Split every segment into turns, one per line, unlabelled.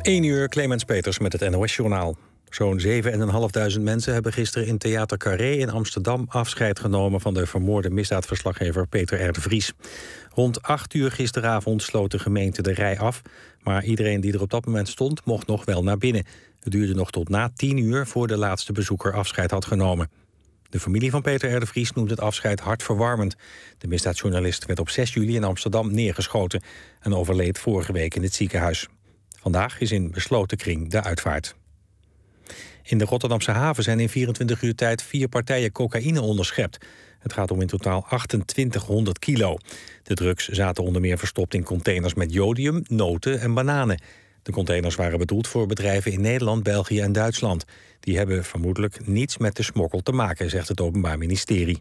1 uur, Clemens Peters met het NOS-journaal. Zo'n 7.500 mensen hebben gisteren in Theater Carré in Amsterdam afscheid genomen van de vermoorde misdaadverslaggever Peter R. de Vries. Rond 8 uur gisteravond sloot de gemeente de rij af, maar iedereen die er op dat moment stond mocht nog wel naar binnen. Het duurde nog tot na 10 uur voor de laatste bezoeker afscheid had genomen. De familie van Peter R. de Vries noemt het afscheid hartverwarmend. De misdaadjournalist werd op 6 juli in Amsterdam neergeschoten en overleed vorige week in het ziekenhuis. Vandaag is in besloten kring de uitvaart. In de Rotterdamse haven zijn in 24 uur tijd 4 partijen cocaïne onderschept. Het gaat om in totaal 2800 kilo. De drugs zaten onder meer verstopt in containers met jodium, noten en bananen. De containers waren bedoeld voor bedrijven in Nederland, België en Duitsland. Die hebben vermoedelijk niets met de smokkel te maken, zegt het Openbaar Ministerie.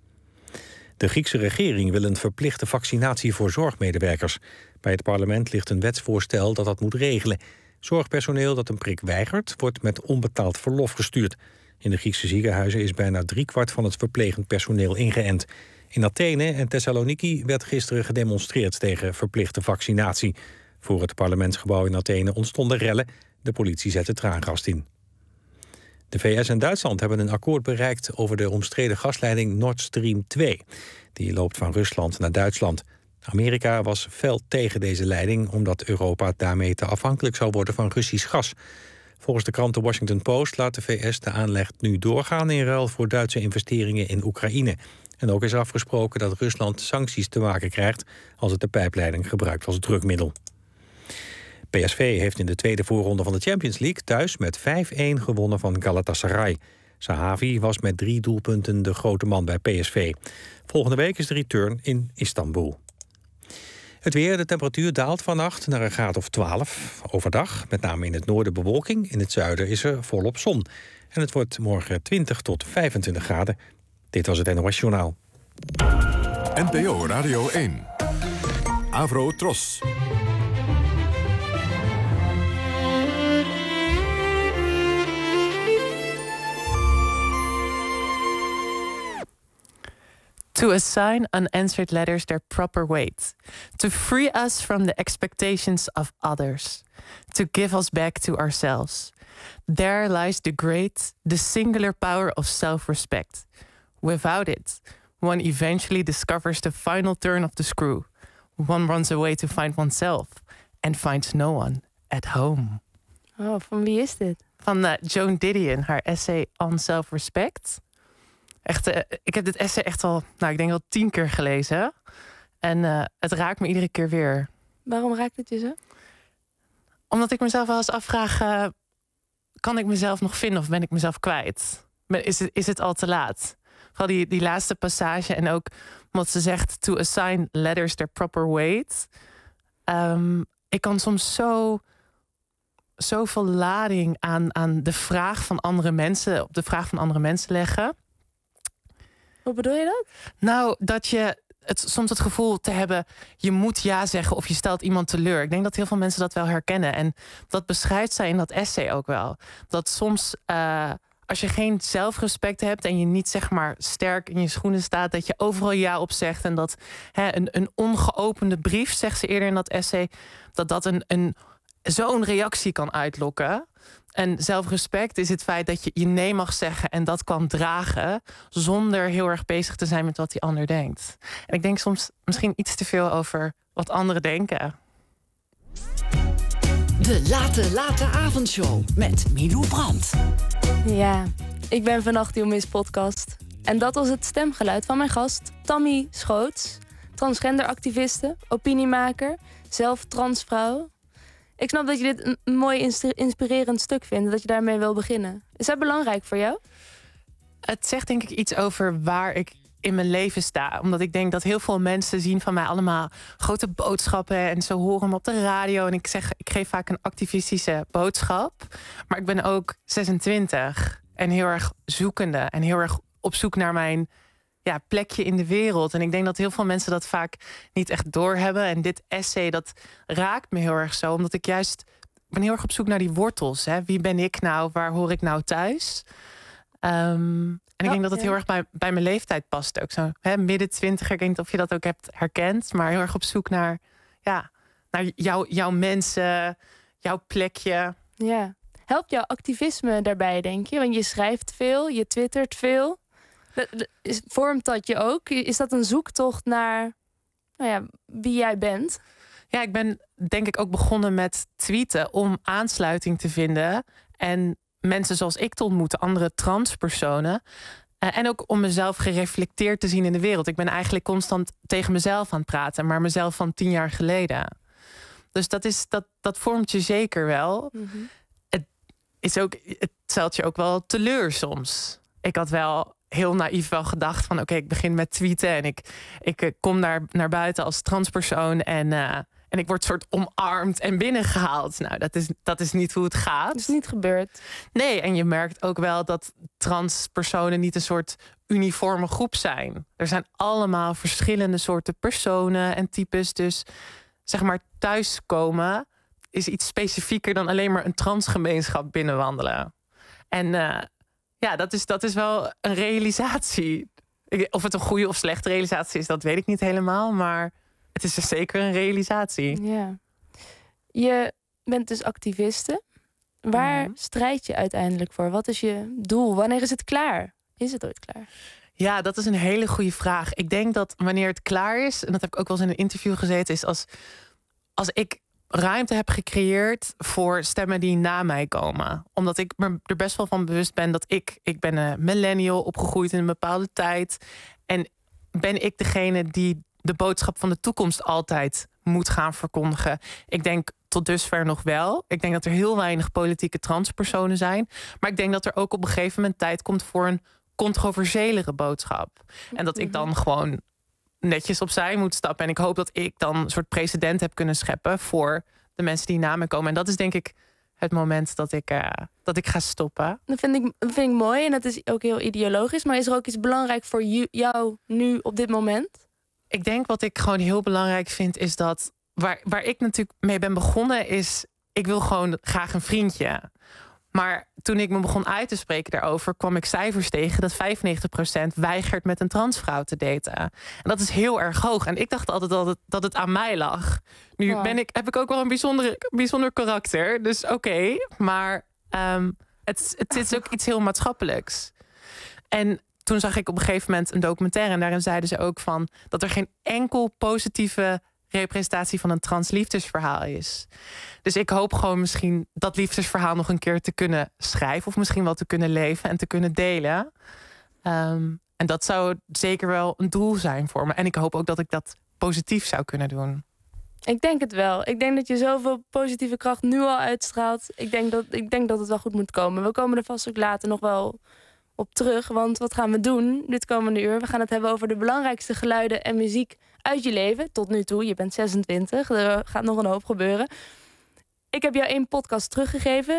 De Griekse regering wil een verplichte vaccinatie voor zorgmedewerkers. Bij het parlement ligt een wetsvoorstel dat moet regelen. Zorgpersoneel dat een prik weigert, wordt met onbetaald verlof gestuurd. In de Griekse ziekenhuizen is bijna 3/4 van het verplegend personeel ingeënt. In Athene en Thessaloniki werd gisteren gedemonstreerd tegen verplichte vaccinatie. Voor het parlementsgebouw in Athene ontstonden rellen. De politie zette traangas in. De VS en Duitsland hebben een akkoord bereikt over de omstreden gasleiding Nord Stream 2. Die loopt van Rusland naar Duitsland. Amerika was fel tegen deze leiding omdat Europa daarmee te afhankelijk zou worden van Russisch gas. Volgens de krant The Washington Post laat de VS de aanleg nu doorgaan in ruil voor Duitse investeringen in Oekraïne. En ook is er afgesproken dat Rusland sancties te maken krijgt als het de pijpleiding gebruikt als drukmiddel. PSV heeft in de tweede voorronde van de Champions League thuis met 5-1 gewonnen van Galatasaray. Sahavi was met 3 doelpunten de grote man bij PSV. Volgende week is de return in Istanbul. Het weer, de temperatuur daalt vannacht naar een graad of 12. Overdag, met name in het noorden bewolking. In het zuiden is er volop zon. En het wordt morgen 20 tot 25 graden. Dit was het NOS Journaal.
NPO Radio 1. Avro Tros.
To assign unanswered letters their proper weight. To free us from the expectations of others. To give us back to ourselves. There lies the great, the singular power of self-respect. Without it, one eventually discovers the final turn of the screw. One runs away to find oneself and finds no one at home.
Oh, van wie is dit?
Van Joan Didion, haar essay On Self-Respect. Echt, ik heb dit essay echt al, ik denk wel 10 keer gelezen. En het raakt me iedere keer weer.
Waarom raakt het je zo?
Omdat ik mezelf wel eens afvraag, kan ik mezelf nog vinden of ben ik mezelf kwijt? Is het al te laat? Vooral die laatste passage en ook wat ze zegt, to assign letters their proper weight. Ik kan soms zoveel lading aan de vraag van andere mensen, op de vraag van andere mensen leggen.
Wat bedoel je dat?
Nou, dat je soms het gevoel te hebben, je moet ja zeggen of je stelt iemand teleur. Ik denk dat heel veel mensen dat wel herkennen. En dat beschrijft zij in dat essay ook wel. Dat soms, als je geen zelfrespect hebt en je niet zeg maar sterk in je schoenen staat, dat je overal ja op zegt. En dat een ongeopende brief, zegt ze eerder in dat essay, dat zo'n reactie kan uitlokken. En zelfrespect is het feit dat je nee mag zeggen en dat kan dragen zonder heel erg bezig te zijn met wat die ander denkt. En ik denk soms misschien iets te veel over wat anderen denken.
De late avondshow met Milou Brandt.
Ja, ik ben vannacht uw Miss Podcast. En dat was het stemgeluid van mijn gast, Tammy Schoots. Transgenderactiviste, opiniemaker, zelf transvrouw. Ik snap dat je dit een mooi inspirerend stuk vindt, dat je daarmee wil beginnen. Is dat belangrijk voor jou?
Het zegt denk ik iets over waar ik in mijn leven sta. Omdat ik denk dat heel veel mensen zien van mij allemaal grote boodschappen en ze horen me op de radio. En ik geef vaak een activistische boodschap. Maar ik ben ook 26 en heel erg zoekende en heel erg op zoek naar mijn plekje in de wereld. En ik denk dat heel veel mensen dat vaak niet echt doorhebben. En dit essay, dat raakt me heel erg zo. Omdat ik ben heel erg op zoek naar die wortels. Hè? Wie ben ik nou? Waar hoor ik nou thuis? En ik denk dat het heel erg bij mijn leeftijd past ook. Zo, midden 20, ik weet niet of je dat ook hebt herkend. Maar heel erg op zoek naar jouw mensen, jouw plekje.
Ja. Helpt jouw activisme daarbij, denk je? Want je schrijft veel, je twittert veel. Vormt dat je ook? Is dat een zoektocht naar wie jij bent?
Ja, ik ben denk ik ook begonnen met tweeten om aansluiting te vinden. En mensen zoals ik te ontmoeten, andere transpersonen. En ook om mezelf gereflecteerd te zien in de wereld. Ik ben eigenlijk constant tegen mezelf aan het praten, maar mezelf van 10 jaar geleden. Dus dat vormt je zeker wel.
Mm-hmm.
Het stelt je ook wel teleur soms. Ik had wel heel naïef wel gedacht van oké, ik begin met tweeten en ik kom naar buiten als transpersoon en ik word soort omarmd en binnengehaald. Nou, dat is niet hoe het gaat.
Dat is niet gebeurd.
Nee, en je merkt ook wel dat transpersonen niet een soort uniforme groep zijn. Er zijn allemaal verschillende soorten personen en types. Dus zeg maar thuiskomen is iets specifieker dan alleen maar een transgemeenschap binnenwandelen. En dat is wel een realisatie. Of het een goede of slechte realisatie is, dat weet ik niet helemaal. Maar het is dus zeker een realisatie.
Ja. Je bent dus activiste. Waar strijd je uiteindelijk voor? Wat is je doel? Wanneer is het klaar? Is het ooit klaar?
Ja, dat is een hele goede vraag. Ik denk dat wanneer het klaar is, en dat heb ik ook wel eens in een interview gezeten, is als ik ruimte heb gecreëerd voor stemmen die na mij komen. Omdat ik me er best wel van bewust ben dat ik ben een millennial, opgegroeid in een bepaalde tijd. En ben ik degene die de boodschap van de toekomst altijd moet gaan verkondigen. Ik denk tot dusver nog wel. Ik denk dat er heel weinig politieke transpersonen zijn. Maar ik denk dat er ook op een gegeven moment tijd komt voor een controversiëlere boodschap. En dat ik dan gewoon netjes opzij moet stappen. En ik hoop dat ik dan een soort precedent heb kunnen scheppen voor de mensen die na me komen. En dat is denk ik het moment dat ik ga stoppen.
Dat vind ik mooi en dat is ook heel ideologisch. Maar is er ook iets belangrijk voor jou nu op dit moment?
Ik denk wat ik gewoon heel belangrijk vind is dat waar ik natuurlijk mee ben begonnen is, ik wil gewoon graag een vriendje. Maar toen ik me begon uit te spreken daarover, kwam ik cijfers tegen dat 95% weigert met een transvrouw te daten. En dat is heel erg hoog. En ik dacht altijd dat het aan mij lag. Nu heb ik ook wel een bijzonder karakter. Dus oké, maar het is ook iets heel maatschappelijks. En toen zag ik op een gegeven moment een documentaire en daarin zeiden ze ook van dat er geen enkel positieve representatie van een transliefdesverhaal is. Dus ik hoop gewoon misschien dat liefdesverhaal nog een keer te kunnen schrijven of misschien wel te kunnen leven en te kunnen delen. En dat zou zeker wel een doel zijn voor me. En ik hoop ook dat ik dat positief zou kunnen doen.
Ik denk het wel. Ik denk dat je zoveel positieve kracht nu al uitstraalt. Ik denk dat het wel goed moet komen. We komen er vast ook later nog wel op terug. Want wat gaan we doen dit komende uur? We gaan het hebben over de belangrijkste geluiden en muziek uit je leven. Tot nu toe, je bent 26. Er gaat nog een hoop gebeuren. Ik heb jou 1 podcast teruggegeven.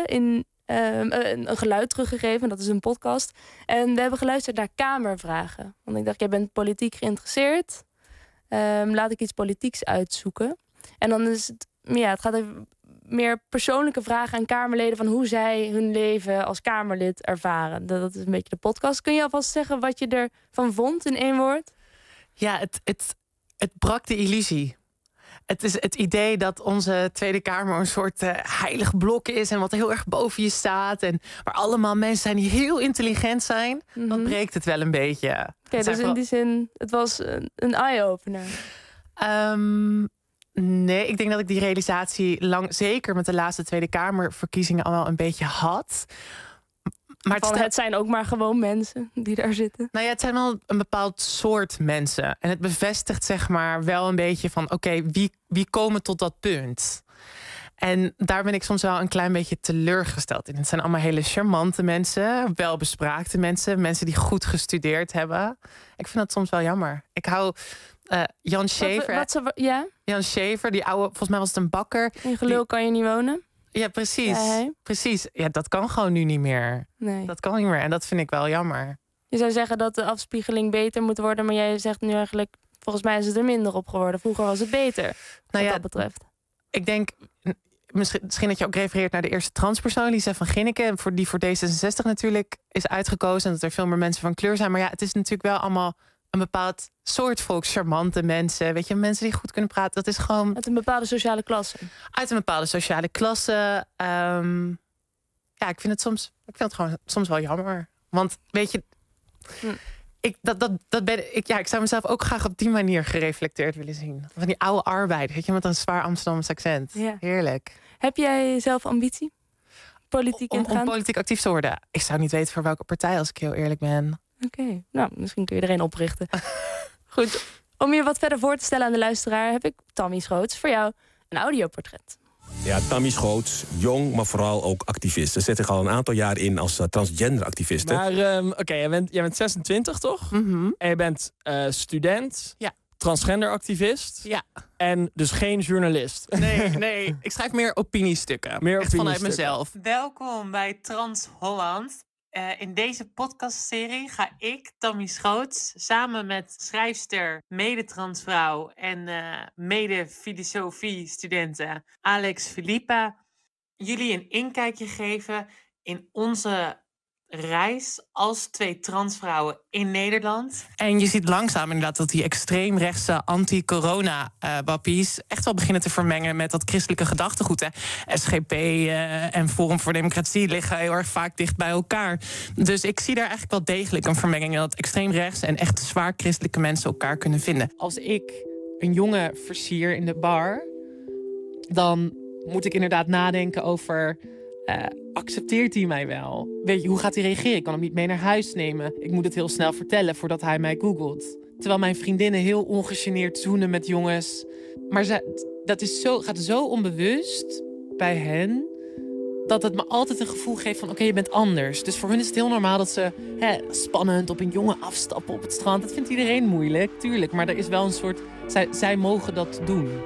Een geluid teruggegeven. Dat is een podcast. En we hebben geluisterd naar Kamervragen. Want ik dacht, jij bent politiek geïnteresseerd. Laat ik iets politieks uitzoeken. En dan is het het gaat even meer persoonlijke vragen aan Kamerleden van hoe zij hun leven als Kamerlid ervaren. Dat is een beetje de podcast. Kun je alvast zeggen wat je ervan vond in 1 woord?
Ja, het brak de illusie. Het is het idee dat onze Tweede Kamer een soort heilig blok is en wat heel erg boven je staat en waar allemaal mensen zijn die heel intelligent zijn. Dan breekt het wel een beetje.
Oké, dus in die zin, het was een eye-opener.
Nee, ik denk dat ik die realisatie zeker met de laatste Tweede Kamerverkiezingen al wel een beetje had. Maar
het zijn ook maar gewoon mensen die daar zitten.
Nou ja, het zijn wel een bepaald soort mensen. En het bevestigt zeg maar wel een beetje van oké, wie komen tot dat punt? En daar ben ik soms wel een klein beetje teleurgesteld in. Het zijn allemaal hele charmante mensen, welbespraakte mensen, mensen die goed gestudeerd hebben. Ik vind dat soms wel jammer. Ik hou Jan Schever. Jan Schever, die oude, volgens mij was het een bakker.
In gelul kan je niet wonen.
Ja, precies. Precies. Ja, dat kan gewoon nu niet meer.
Nee.
Dat kan niet meer. En dat vind ik wel jammer.
Je zou zeggen dat de afspiegeling beter moet worden, maar jij zegt nu eigenlijk, volgens mij is het er minder op geworden. Vroeger was het beter, wat dat betreft.
Ik denk, misschien dat je ook refereert naar de eerste transpersoon, Lisa van Ginneken, die voor D66 natuurlijk is uitgekozen. En dat er veel meer mensen van kleur zijn. Maar ja, het is natuurlijk wel allemaal een bepaald soort volk, charmante mensen. Weet je, mensen die goed kunnen praten. Dat is gewoon
Uit een bepaalde sociale klasse.
uit een bepaalde sociale klasse. Ja, ik vind het gewoon soms wel jammer. Want weet je, ik zou mezelf ook graag op die manier gereflecteerd willen zien. Van die oude arbeid, weet je, met een zwaar Amsterdamse accent.
Ja.
Heerlijk.
Heb jij zelf ambitie? Politiek in te
Om
gaan?
politiek actief te worden. Ik zou niet weten voor welke partij, als ik heel eerlijk ben.
Oké, nou, misschien kun je er een oprichten. Goed, om je wat verder voor te stellen aan de luisteraar... heb ik Tammy Schoots voor jou een audioportret.
Ja, Tammy Schoots, jong, maar vooral ook activist. Ze zet zich al een aantal jaar in als transgender activiste.
Maar jij bent 26, toch?
Mhm.
En je bent student,
Ja.
transgenderactivist...
Ja.
en dus geen journalist.
Nee. Ik schrijf meer opiniestukken.
Meer
Echt vanuit
opiniestukken.
mezelf. Welkom bij Trans Holland. In deze podcastserie ga ik, Tammy Schoots, samen met schrijfster, mede-transvrouw en mede-filosofie-studenten Alex Filippa jullie een inkijkje geven in onze reis als 2 transvrouwen in Nederland. En je ziet langzaam inderdaad dat die extreemrechtse anti-corona-wappies echt wel beginnen te vermengen met dat christelijke gedachtegoed. Hè. SGP en Forum voor Democratie liggen heel erg vaak dicht bij elkaar. Dus ik zie daar eigenlijk wel degelijk een vermenging in dat extreemrechts en echt zwaar christelijke mensen elkaar kunnen vinden. Als ik een jongen versier in de bar, dan moet ik inderdaad nadenken over... accepteert hij mij wel? Weet je, hoe gaat hij reageren? Ik kan hem niet mee naar huis nemen. Ik moet het heel snel vertellen voordat hij mij googelt. Terwijl mijn vriendinnen heel ongegeneerd zoenen met jongens. Maar gaat zo onbewust bij hen... dat het me altijd een gevoel geeft van... oké, je bent anders. Dus voor hun is het heel normaal dat ze spannend op een jongen afstappen op het strand. Dat vindt iedereen moeilijk, tuurlijk. Maar er is wel een soort... Zij mogen dat doen.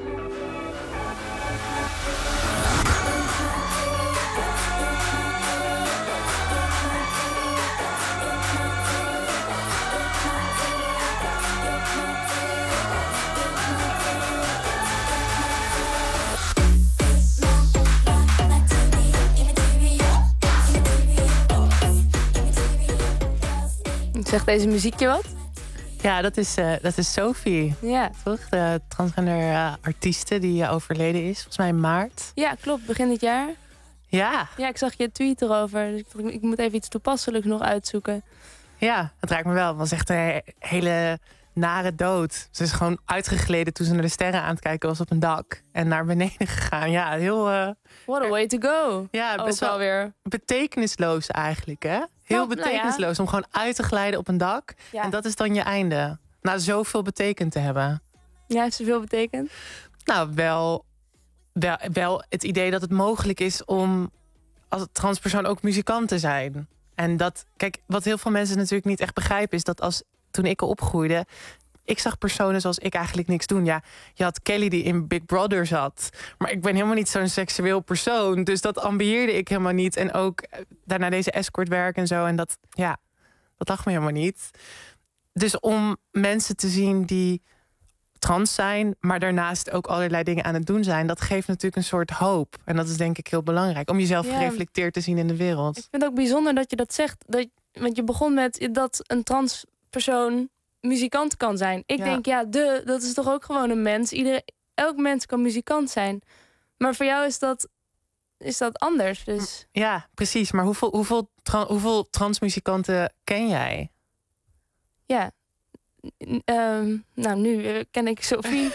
Zegt deze muziekje wat?
Ja, dat is Sophie.
Ja.
Toch? De transgender artieste die overleden is. Volgens mij in maart.
Ja, klopt. Begin dit jaar.
Ja.
Ja, ik zag je tweet erover. Dus ik moet even iets toepasselijks nog uitzoeken.
Ja, dat raakt me wel. Het was echt een hele nare dood. Ze is gewoon uitgegleden toen ze naar de sterren aan het kijken was op een dak. En naar beneden gegaan. Ja, heel...
What a way to go.
Ja, best
ook
wel
weer
betekenisloos eigenlijk, hè? Heel betekenisloos om gewoon uit te glijden op een dak.
Ja.
En dat is dan je einde. Na zoveel betekend te hebben.
Ja, heeft zoveel betekend?
Nou, wel het idee dat het mogelijk is om als transpersoon ook muzikant te zijn. En dat, kijk, wat heel veel mensen natuurlijk niet echt begrijpen... is dat toen ik opgroeide... ik zag personen zoals ik eigenlijk niks doen. Ja, je had Kelly die in Big Brother zat. Maar ik ben helemaal niet zo'n seksueel persoon. Dus dat ambieerde ik helemaal niet. En ook daarna deze escortwerk en zo. En dat lag me helemaal niet. Dus om mensen te zien die trans zijn... maar daarnaast ook allerlei dingen aan het doen zijn... dat geeft natuurlijk een soort hoop. En dat is denk ik heel belangrijk. Om jezelf gereflecteerd te zien in de wereld.
Ik vind het ook bijzonder dat je dat zegt. Want je begon met dat een transpersoon muzikant kan zijn. Ik denk, dat is toch ook gewoon een mens. Elk mens kan muzikant zijn. Maar voor jou is dat anders. Dus.
Ja, precies. Maar hoeveel transmuzikanten ken jij?
Ja. Nou, nu ken ik Sophie.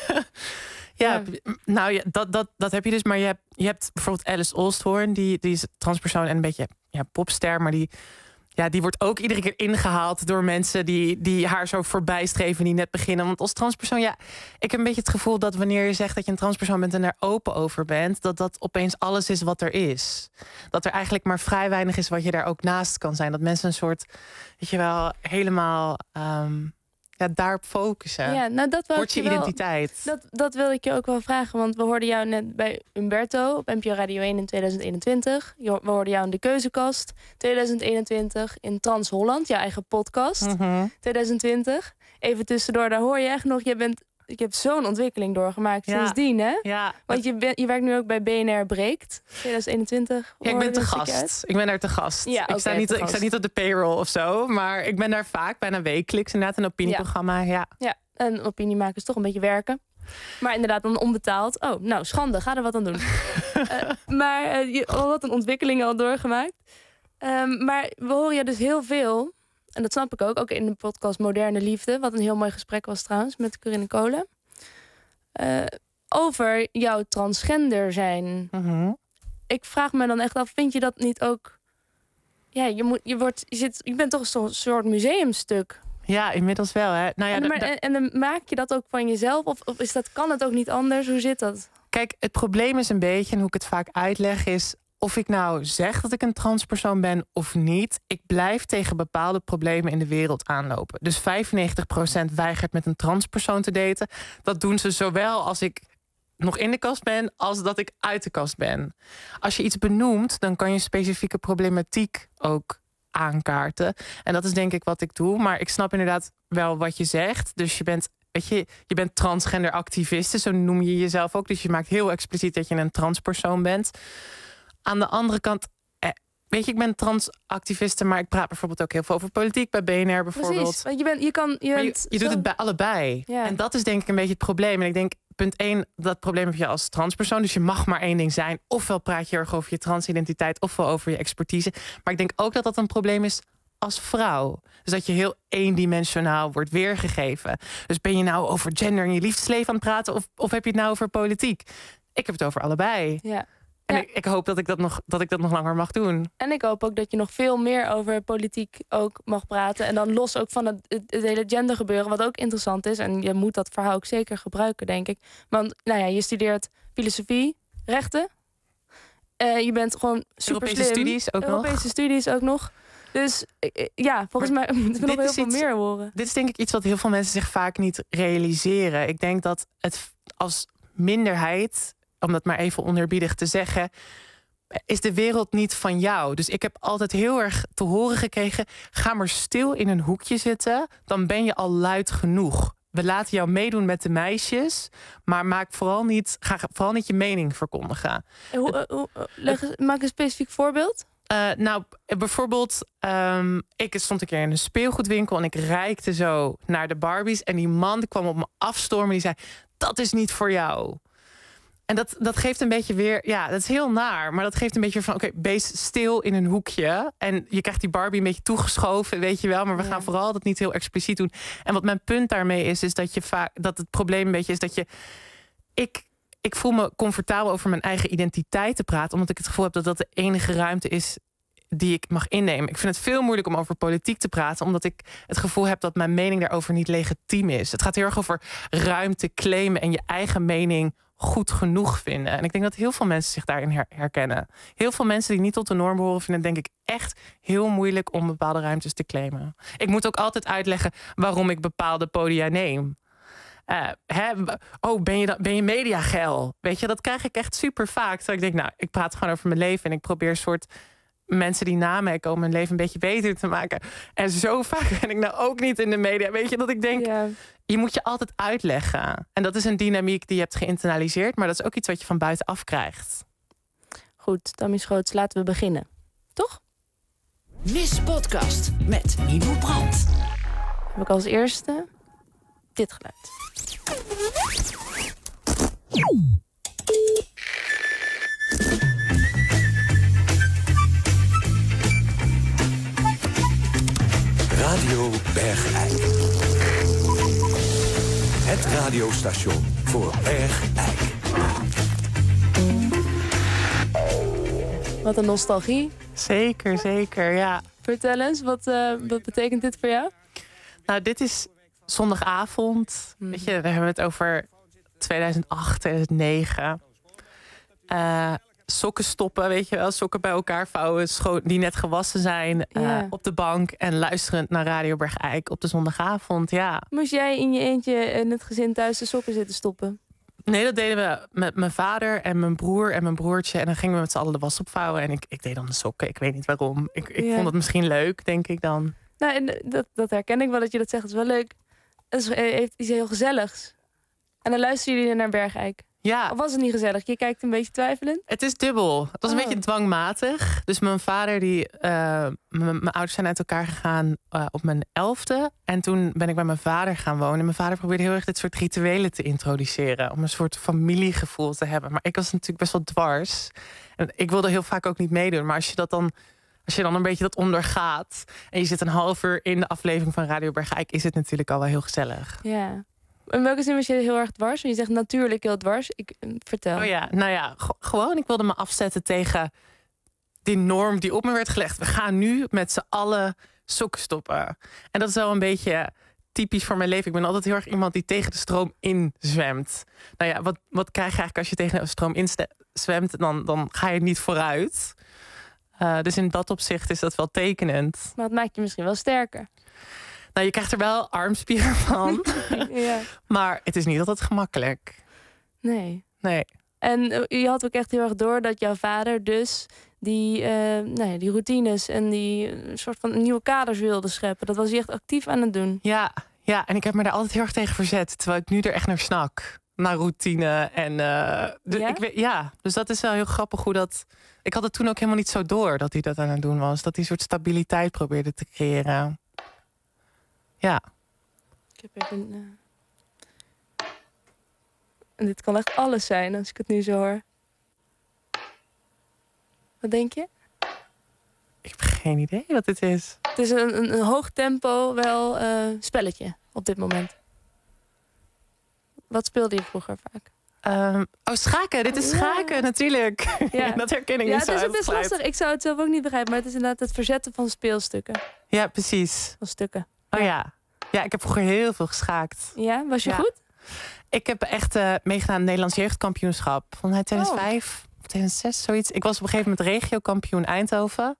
Dat heb je dus. Maar je hebt bijvoorbeeld Alice Oosthoorn. Die is transpersoon en een beetje popster. Maar die wordt ook iedere keer ingehaald door mensen die haar zo voorbij streven, die net beginnen. Want als transpersoon, ik heb een beetje het gevoel dat wanneer je zegt dat je een transpersoon bent en er open over bent, dat opeens alles is wat er is. Dat er eigenlijk maar vrij weinig is wat je daar ook naast kan zijn. Dat mensen een soort, weet je wel, helemaal daarop focussen.
Ja, nou dat
wordt je identiteit.
Dat wil ik je ook wel vragen, want we hoorden jou net bij Umberto op NPO Radio 1 in 2021. We hoorden jou in De Keuzekast 2021, in Trans Holland, je eigen podcast, 2020. Even tussendoor, daar hoor je echt nog, jij bent je hebt zo'n ontwikkeling doorgemaakt sindsdien, hè?
Ja.
Want je werkt nu ook bij BNR Breekt, 2021.
Ja, ik ben te gast. Ik ben daar te gast.
Ja,
ik sta niet op de payroll of zo, maar ik ben daar vaak, bijna wekelijks inderdaad, een opinieprogramma. Ja.
En opiniemakers is toch een beetje werken. Maar inderdaad, dan onbetaald. Oh, nou, schande, ga er wat aan doen. Wat een ontwikkeling al doorgemaakt. Maar we horen je dus heel veel, en dat snap ik ook in de podcast Moderne Liefde, wat een heel mooi gesprek was trouwens, met Corinne Kolen. Over jouw transgender zijn.
Mm-hmm.
Ik vraag me dan echt af, vind je dat niet ook... Ja, je bent toch een soort museumstuk.
Ja, inmiddels wel. Hè? Nou ja,
en dan maak je dat ook van jezelf? Of kan het ook niet anders? Hoe zit dat?
Kijk, het probleem is een beetje, en hoe ik het vaak uitleg, is of ik nou zeg dat ik een transpersoon ben of niet. Ik blijf tegen bepaalde problemen in de wereld aanlopen. Dus 95% weigert met een transpersoon te daten. Dat doen ze zowel als ik nog in de kast ben, als dat ik uit de kast ben. Als je iets benoemt, dan kan je specifieke problematiek ook aankaarten. En dat is denk ik wat ik doe. Maar ik snap inderdaad wel wat je zegt. Dus je bent transgender activiste, zo noem je jezelf ook. Dus je maakt heel expliciet dat je een transpersoon bent. Aan de andere kant, ik ben transactiviste, maar ik praat bijvoorbeeld ook heel veel over politiek bij BNR bijvoorbeeld.
Precies, want
je doet het bij allebei. Ja. En dat is denk ik een beetje het probleem. En ik denk, punt 1, dat probleem heb je als transpersoon. Dus je mag maar één ding zijn. Ofwel praat je erg over je transidentiteit, ofwel over je expertise. Maar ik denk ook dat dat een probleem is als vrouw. Dus dat je heel eendimensionaal wordt weergegeven. Dus ben je nou over gender in je liefdesleven aan het praten, of heb je het nou over politiek? Ik heb het over allebei.
Ja.
En ik hoop dat ik dat nog langer mag doen.
En ik hoop ook dat je nog veel meer over politiek ook mag praten. En dan los ook van het hele gendergebeuren, wat ook interessant is. En je moet dat verhaal ook zeker gebruiken, denk ik. Want je studeert filosofie, rechten. Je bent gewoon super slim. Europese studies ook nog. Dus volgens mij moeten we nog heel veel meer horen.
Dit is denk ik iets wat heel veel mensen zich vaak niet realiseren. Ik denk dat het als minderheid, om dat maar even oneerbiedig te zeggen, is de wereld niet van jou. Dus ik heb altijd heel erg te horen gekregen, ga maar stil in een hoekje zitten, dan ben je al luid genoeg. We laten jou meedoen met de meisjes, maar ga vooral niet je mening verkondigen.
Maak een specifiek voorbeeld.
Bijvoorbeeld, ik stond een keer in een speelgoedwinkel en ik reikte zo naar de Barbies en die man kwam op me afstormen en die zei, dat is niet voor jou. En dat geeft een beetje weer, dat is heel naar, maar dat geeft een beetje van, wees stil in een hoekje. En je krijgt die Barbie een beetje toegeschoven, weet je wel, maar we gaan vooral dat niet heel expliciet doen. En wat mijn punt daarmee is dat het probleem een beetje is dat ik voel me comfortabel over mijn eigen identiteit te praten, omdat ik het gevoel heb dat dat de enige ruimte is die ik mag innemen. Ik vind het veel moeilijk om over politiek te praten, omdat ik het gevoel heb dat mijn mening daarover niet legitiem is. Het gaat heel erg over ruimte claimen en je eigen mening goed genoeg vinden. En ik denk dat heel veel mensen zich daarin herkennen. Heel veel mensen die niet tot de norm behoren vinden, denk ik echt heel moeilijk om bepaalde ruimtes te claimen. Ik moet ook altijd uitleggen waarom ik bepaalde podia neem. Ben je mediageil? Weet je, dat krijg ik echt super vaak. Terwijl ik denk, ik praat gewoon over mijn leven en ik probeer een soort mensen die na mij komen mijn leven een beetje beter te maken. En zo vaak ben ik nou ook niet in de media. Weet je, dat ik denk, je moet je altijd uitleggen. En dat is een dynamiek die je hebt geïnternaliseerd, maar dat is ook iets wat je van buitenaf krijgt.
Goed, Tammy Schoots, laten we beginnen. Toch?
Miss Podcast met Milou Brandt.
Heb ik als eerste dit geluid.
Radio Bergijk. Het radiostation voor Bergijk.
Wat een nostalgie.
Zeker, ja.
Vertel eens, wat betekent dit voor jou?
Nou, dit is zondagavond. Weet je, we hebben het over 2008, 2009. Sokken stoppen, weet je wel. Sokken bij elkaar vouwen, die net gewassen zijn. Op de bank en luisterend naar Radio Bergijk op de zondagavond, ja.
Moest jij in je eentje in het gezin thuis de sokken zitten stoppen?
Nee, dat deden we met mijn vader en mijn broer en mijn broertje. En dan gingen we met z'n allen de was opvouwen. En ik deed dan de sokken. Ik weet niet waarom. Ik vond het misschien leuk, denk ik dan.
Nou, en dat herken ik wel dat je dat zegt. Het is wel leuk. Het heeft iets heel gezelligs. En dan luisteren jullie naar Bergijk.
Ja,
Of was het niet gezellig? Je kijkt een beetje twijfelend.
het is dubbel. Het was een beetje dwangmatig. Dus mijn vader, mijn ouders zijn uit elkaar gegaan op mijn 11e. En toen ben ik bij mijn vader gaan wonen. En mijn vader probeerde heel erg dit soort rituelen te introduceren. Om een soort familiegevoel te hebben. Maar ik was natuurlijk best wel dwars. En ik wilde heel vaak ook niet meedoen. Maar als je dan een beetje dat ondergaat. En je zit een half uur in de aflevering van Radio Bergijk. Is het natuurlijk al wel heel gezellig.
Ja. In welke zin was je heel erg dwars? Want je zegt natuurlijk heel dwars. Vertel.
Oh ja, nou ja, gewoon. Ik wilde me afzetten tegen die norm die op me werd gelegd. We gaan nu met z'n allen sokken stoppen. En dat is wel een beetje typisch voor mijn leven. Ik ben altijd heel erg iemand die tegen de stroom inzwemt. Nou ja, wat krijg je eigenlijk als je tegen de stroom inzwemt? Dan ga je niet vooruit. Dus in dat opzicht is dat wel tekenend.
Maar het maakt je misschien wel sterker.
Nou, je krijgt er wel armspier van.
Ja.
Maar het is niet altijd gemakkelijk.
Nee.
Nee.
En je had ook echt heel erg door dat jouw vader dus die routines en die soort van nieuwe kaders wilde scheppen. Dat was hij echt actief aan het doen.
Ja, en ik heb me daar altijd heel erg tegen verzet. Terwijl ik nu er echt naar snak. Naar routine. En, dus dat is wel heel grappig hoe dat... Ik had het toen ook helemaal niet zo door dat hij dat aan het doen was. Dat hij een soort stabiliteit probeerde te creëren. Ja.
Ik heb even... En dit kan echt alles zijn als ik het nu zo hoor. Wat denk je?
Ik heb geen idee wat dit is.
Het is een hoog tempo wel spelletje op dit moment. Wat speelde je vroeger vaak?
Schaken. Dit is schaken, natuurlijk.
Ja.
Dat herken ik
Ja,
niet zo
het is best
uitgebreid.
lastig. Ik zou het zelf ook niet begrijpen. Maar het is inderdaad het verzetten van speelstukken.
Ja, precies.
Van stukken.
Oh ja. Ja, ik heb vroeger heel veel geschaakt.
Ja, was je
Ja.
goed?
Ik heb echt meegedaan aan het Nederlands jeugdkampioenschap. Van 2005 of 2006, zoiets. Ik was op een gegeven moment regiokampioen Eindhoven.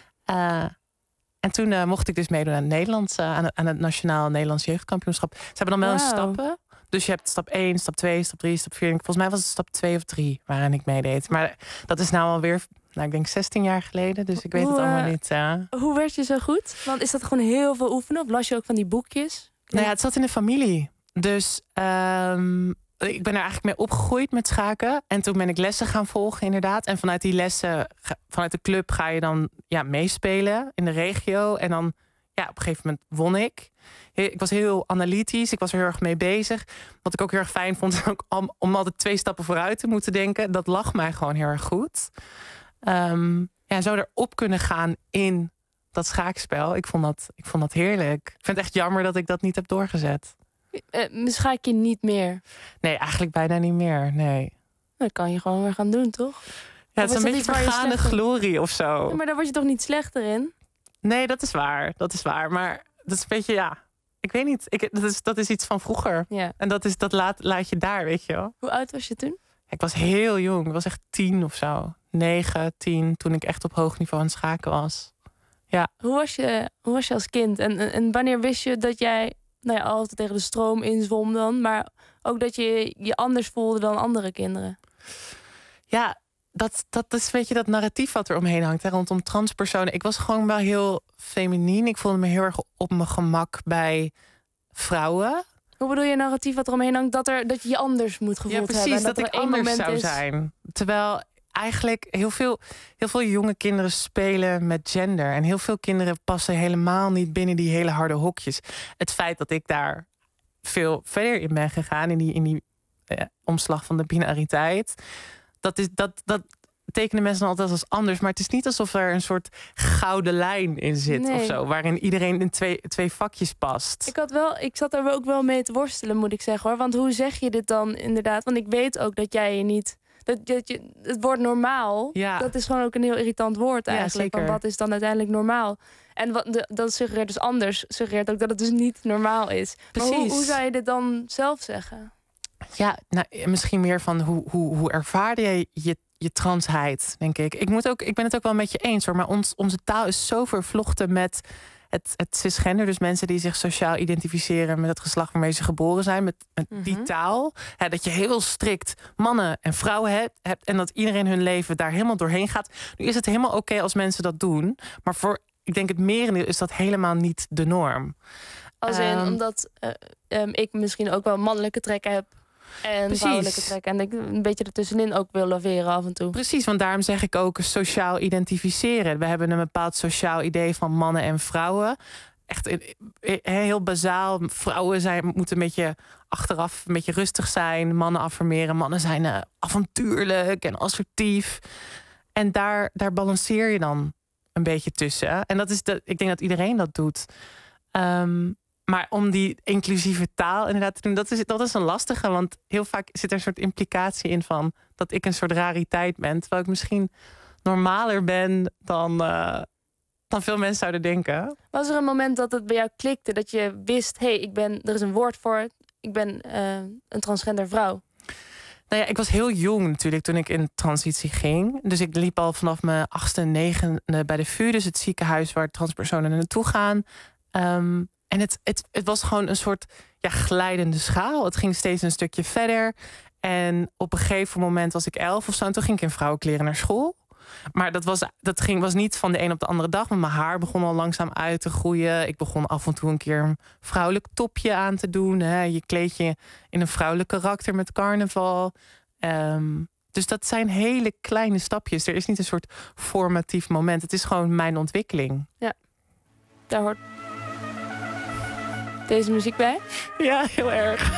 En toen mocht ik dus meedoen aan het Nederlands, aan het Nationaal Nederlands Jeugdkampioenschap. Ze hebben dan wel een stappen. Dus je hebt stap 1, stap 2, stap 3, stap 4. Volgens mij was het stap 2 of 3 waarin ik meedeed. Maar dat is nou alweer, ik denk 16 jaar geleden. Dus ik weet het allemaal niet.
Hoe werd je zo goed? Want is dat gewoon heel veel oefenen? Of las je ook van die boekjes?
Nou ja, het zat in de familie. Dus ik ben er eigenlijk mee opgegroeid met schaken. En toen ben ik lessen gaan volgen, inderdaad. En vanuit die lessen, vanuit de club, ga je dan meespelen in de regio. En dan, op een gegeven moment won ik. Ik was heel analytisch. Ik was er heel erg mee bezig. Wat ik ook heel erg fijn vond, om altijd 2 stappen vooruit te moeten denken. Dat lag mij gewoon heel erg goed. Zo erop kunnen gaan in dat schaakspel. Ik vond dat heerlijk. Ik vind het echt jammer dat ik dat niet heb doorgezet.
Schaak je niet meer?
Nee, eigenlijk bijna niet meer. Nee.
Dat kan je gewoon weer gaan doen, toch?
Ja, het is een beetje vergane glorie of zo.
Ja, maar daar word je toch niet slechter in?
Nee, dat is waar. Maar dat is een beetje, ik weet niet. Dat is iets van vroeger.
Ja.
En dat laat je daar, weet je wel.
Hoe oud was je toen?
Ik was heel jong. Ik was echt 10 of zo. 9, 10, toen ik echt op hoog niveau aan het schaken was. Ja.
Hoe was je als kind? En wanneer wist je dat jij altijd tegen de stroom inzwom dan, maar ook dat je je anders voelde dan andere kinderen?
Ja, dat is een beetje dat narratief wat er omheen hangt, rondom transpersonen. Ik was gewoon wel heel feminien. Ik voelde me heel erg op mijn gemak bij vrouwen.
Hoe bedoel je narratief wat er omheen hangt? Dat je je anders moet gevoeld hebben?
Ja, precies.
Hebben,
Dat ik anders zou zijn. Terwijl eigenlijk heel veel jonge kinderen spelen met gender. En heel veel kinderen passen helemaal niet binnen die hele harde hokjes. Het feit dat ik daar veel verder in ben gegaan, in die omslag van de binariteit, dat tekenen mensen dan altijd als anders. Maar het is niet alsof er een soort gouden lijn in zit of zo, waarin iedereen in twee vakjes past.
Ik zat er ook wel mee te worstelen, moet ik zeggen, hoor. Want hoe zeg je dit dan inderdaad? Want ik weet ook dat jij je niet... het woord normaal, dat is gewoon ook een heel irritant woord eigenlijk. Want wat is dan uiteindelijk normaal? En dat suggereert dus anders. Suggereert ook dat het dus niet normaal is.
Precies.
Maar hoe zou je dit dan zelf zeggen?
Ja, misschien meer van hoe ervaarde je je transheid, denk ik. Ik ben het ook wel met je eens, hoor. Maar onze taal is zo vervlochten met het cisgender. Dus mensen die zich sociaal identificeren met het geslacht waarmee ze geboren zijn. Met die taal. Ja, dat je heel strikt mannen en vrouwen hebt. En dat iedereen hun leven daar helemaal doorheen gaat. Nu is het helemaal oké als mensen dat doen. Maar ik denk het merendeel is dat helemaal niet de norm.
Als in, omdat ik misschien ook wel mannelijke trekken heb. En
Precies.
vrouwelijke trekken. En een beetje ertussenin ook wil laveren af en toe.
Precies, want daarom zeg ik ook sociaal identificeren. We hebben een bepaald sociaal idee van mannen en vrouwen. Echt heel bazaal. Vrouwen moeten een beetje achteraf een beetje rustig zijn. Mannen affirmeren. Mannen zijn avontuurlijk en assertief. En daar balanceer je dan een beetje tussen. En ik denk dat iedereen dat doet. Maar om die inclusieve taal inderdaad te doen, dat is een lastige. Want heel vaak zit er een soort implicatie in van dat ik een soort rariteit ben. Terwijl ik misschien normaler ben dan veel mensen zouden denken.
Was er een moment dat het bij jou klikte? Dat je wist, er is een woord voor. Ik ben een transgender vrouw.
Nou ja, ik was heel jong natuurlijk toen ik in transitie ging. Dus ik liep al vanaf mijn 8e en 9e bij de VU. Dus het ziekenhuis waar transpersonen naartoe gaan. En het was gewoon een soort glijdende schaal. Het ging steeds een stukje verder. En op een gegeven moment was ik 11 of zo. En toen ging ik in vrouwenkleren naar school. Maar dat was niet van de een op de andere dag. Want mijn haar begon al langzaam uit te groeien. Ik begon af en toe een keer een vrouwelijk topje aan te doen. Je kleed je in een vrouwelijk karakter met carnaval. Dus dat zijn hele kleine stapjes. Er is niet een soort formatief moment. Het is gewoon mijn ontwikkeling.
Ja, daar hoort deze muziek bij.
Ja, heel erg.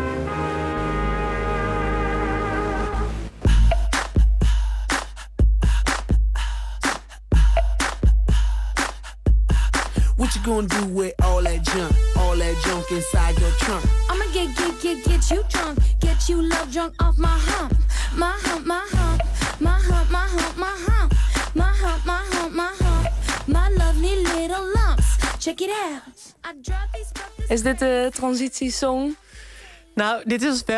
What you gonna do with all that junk inside your trunk?
I'ma get you drunk, get you love drunk off my hump, my hump, my hump, my hump, my hump, my hump, my hump, my hump, my hump, my lovely little lumps. Check it out. I drop these.
Is dit de transitiesong?
Nou, dit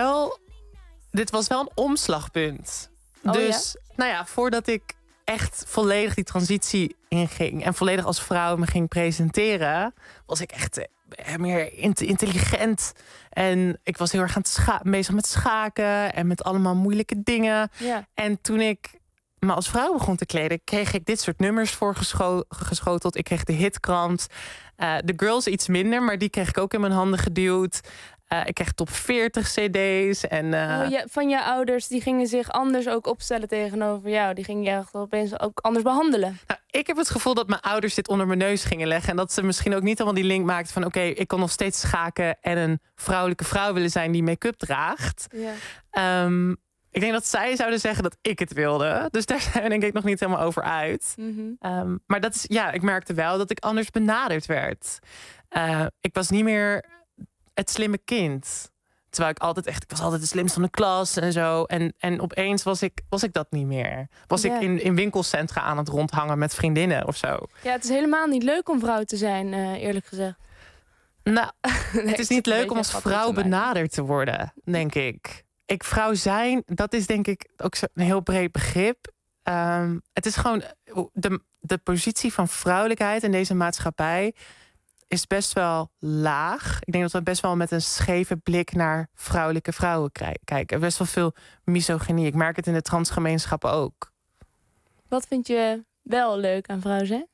was wel een omslagpunt.
Oh,
dus, voordat ik echt volledig die transitie inging en volledig als vrouw me ging presenteren, was ik echt meer intelligent. En ik was heel erg bezig met schaken en met allemaal moeilijke dingen.
Ja.
En toen ik me als vrouw begon te kleden, kreeg ik dit soort nummers voorgeschoteld. Ik kreeg de hitkrant. De Girls iets minder, maar die kreeg ik ook in mijn handen geduwd. Ik kreeg top 40 cd's. En,
van je ouders, die gingen zich anders ook opstellen tegenover jou. Die gingen je opeens ook anders behandelen.
Nou, ik heb het gevoel dat mijn ouders dit onder mijn neus gingen leggen. En dat ze misschien ook niet allemaal die link maakten van oké, ik kan nog steeds schaken en een vrouwelijke vrouw willen zijn die make-up draagt.
Ja.
Ik denk dat zij zouden zeggen dat ik het wilde. Dus daar zijn we denk ik nog niet helemaal over uit.
Mm-hmm.
Maar dat is, ik merkte wel dat ik anders benaderd werd. Ik was niet meer het slimme kind. Terwijl ik was altijd de slimste van de klas en zo. En opeens was ik dat niet meer. Ik in winkelcentra aan het rondhangen met vriendinnen of zo.
Ja, het is helemaal niet leuk om vrouw te zijn, eerlijk gezegd.
Nou, het is niet leuk om als vrouw benaderd te worden, denk ik. Vrouw zijn, dat is denk ik ook een heel breed begrip. Het is gewoon de positie van vrouwelijkheid in deze maatschappij is best wel laag. Ik denk dat we best wel met een scheve blik naar vrouwelijke vrouwen kijken. Best wel veel misogynie. Ik merk het in de transgemeenschap ook.
Wat vind je wel leuk aan vrouw zijn?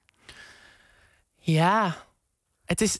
Ja, het is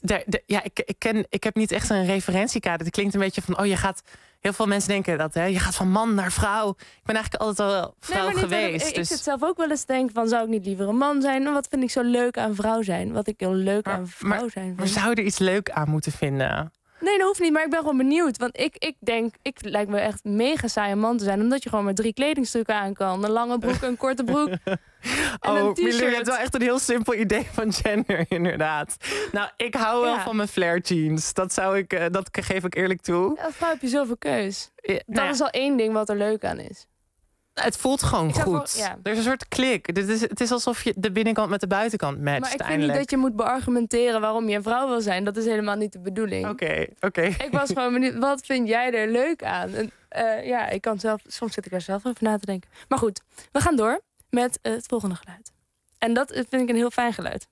ik heb niet echt een referentiekader. Het klinkt een beetje van je gaat. Heel veel mensen denken dat je gaat van man naar vrouw. Ik ben eigenlijk altijd al vrouw geweest.
Ik zit zelf ook wel eens te denken van zou ik niet liever een man zijn? Wat vind ik zo leuk aan vrouw zijn? Wat ik heel leuk aan vrouw zijn vind.
Maar zou je er iets leuk aan moeten vinden?
Nee, dat hoeft niet, maar ik ben gewoon benieuwd. Want ik denk, ik lijkt me echt mega saai man te zijn. Omdat je gewoon maar 3 kledingstukken aan kan. Een lange broek, een korte broek.
Milou, je hebt wel echt een heel simpel idee van gender, inderdaad. Nou, ik hou wel van mijn flare jeans. Dat geef ik eerlijk toe.
Als vrouw heb je zoveel keus.
Dat
is al 1 ding wat er leuk aan is.
Het voelt gewoon goed. Er is een soort klik. Het is alsof je de binnenkant met de buitenkant matcht.
Maar ik vind niet dat je moet beargumenteren waarom je een vrouw wil zijn. Dat is helemaal niet de bedoeling.
Oké.
Ik was gewoon benieuwd, wat vind jij er leuk aan? En, ik kan soms zit ik er zelf over na te denken. Maar goed, we gaan door met het volgende geluid. En dat vind ik een heel fijn geluid.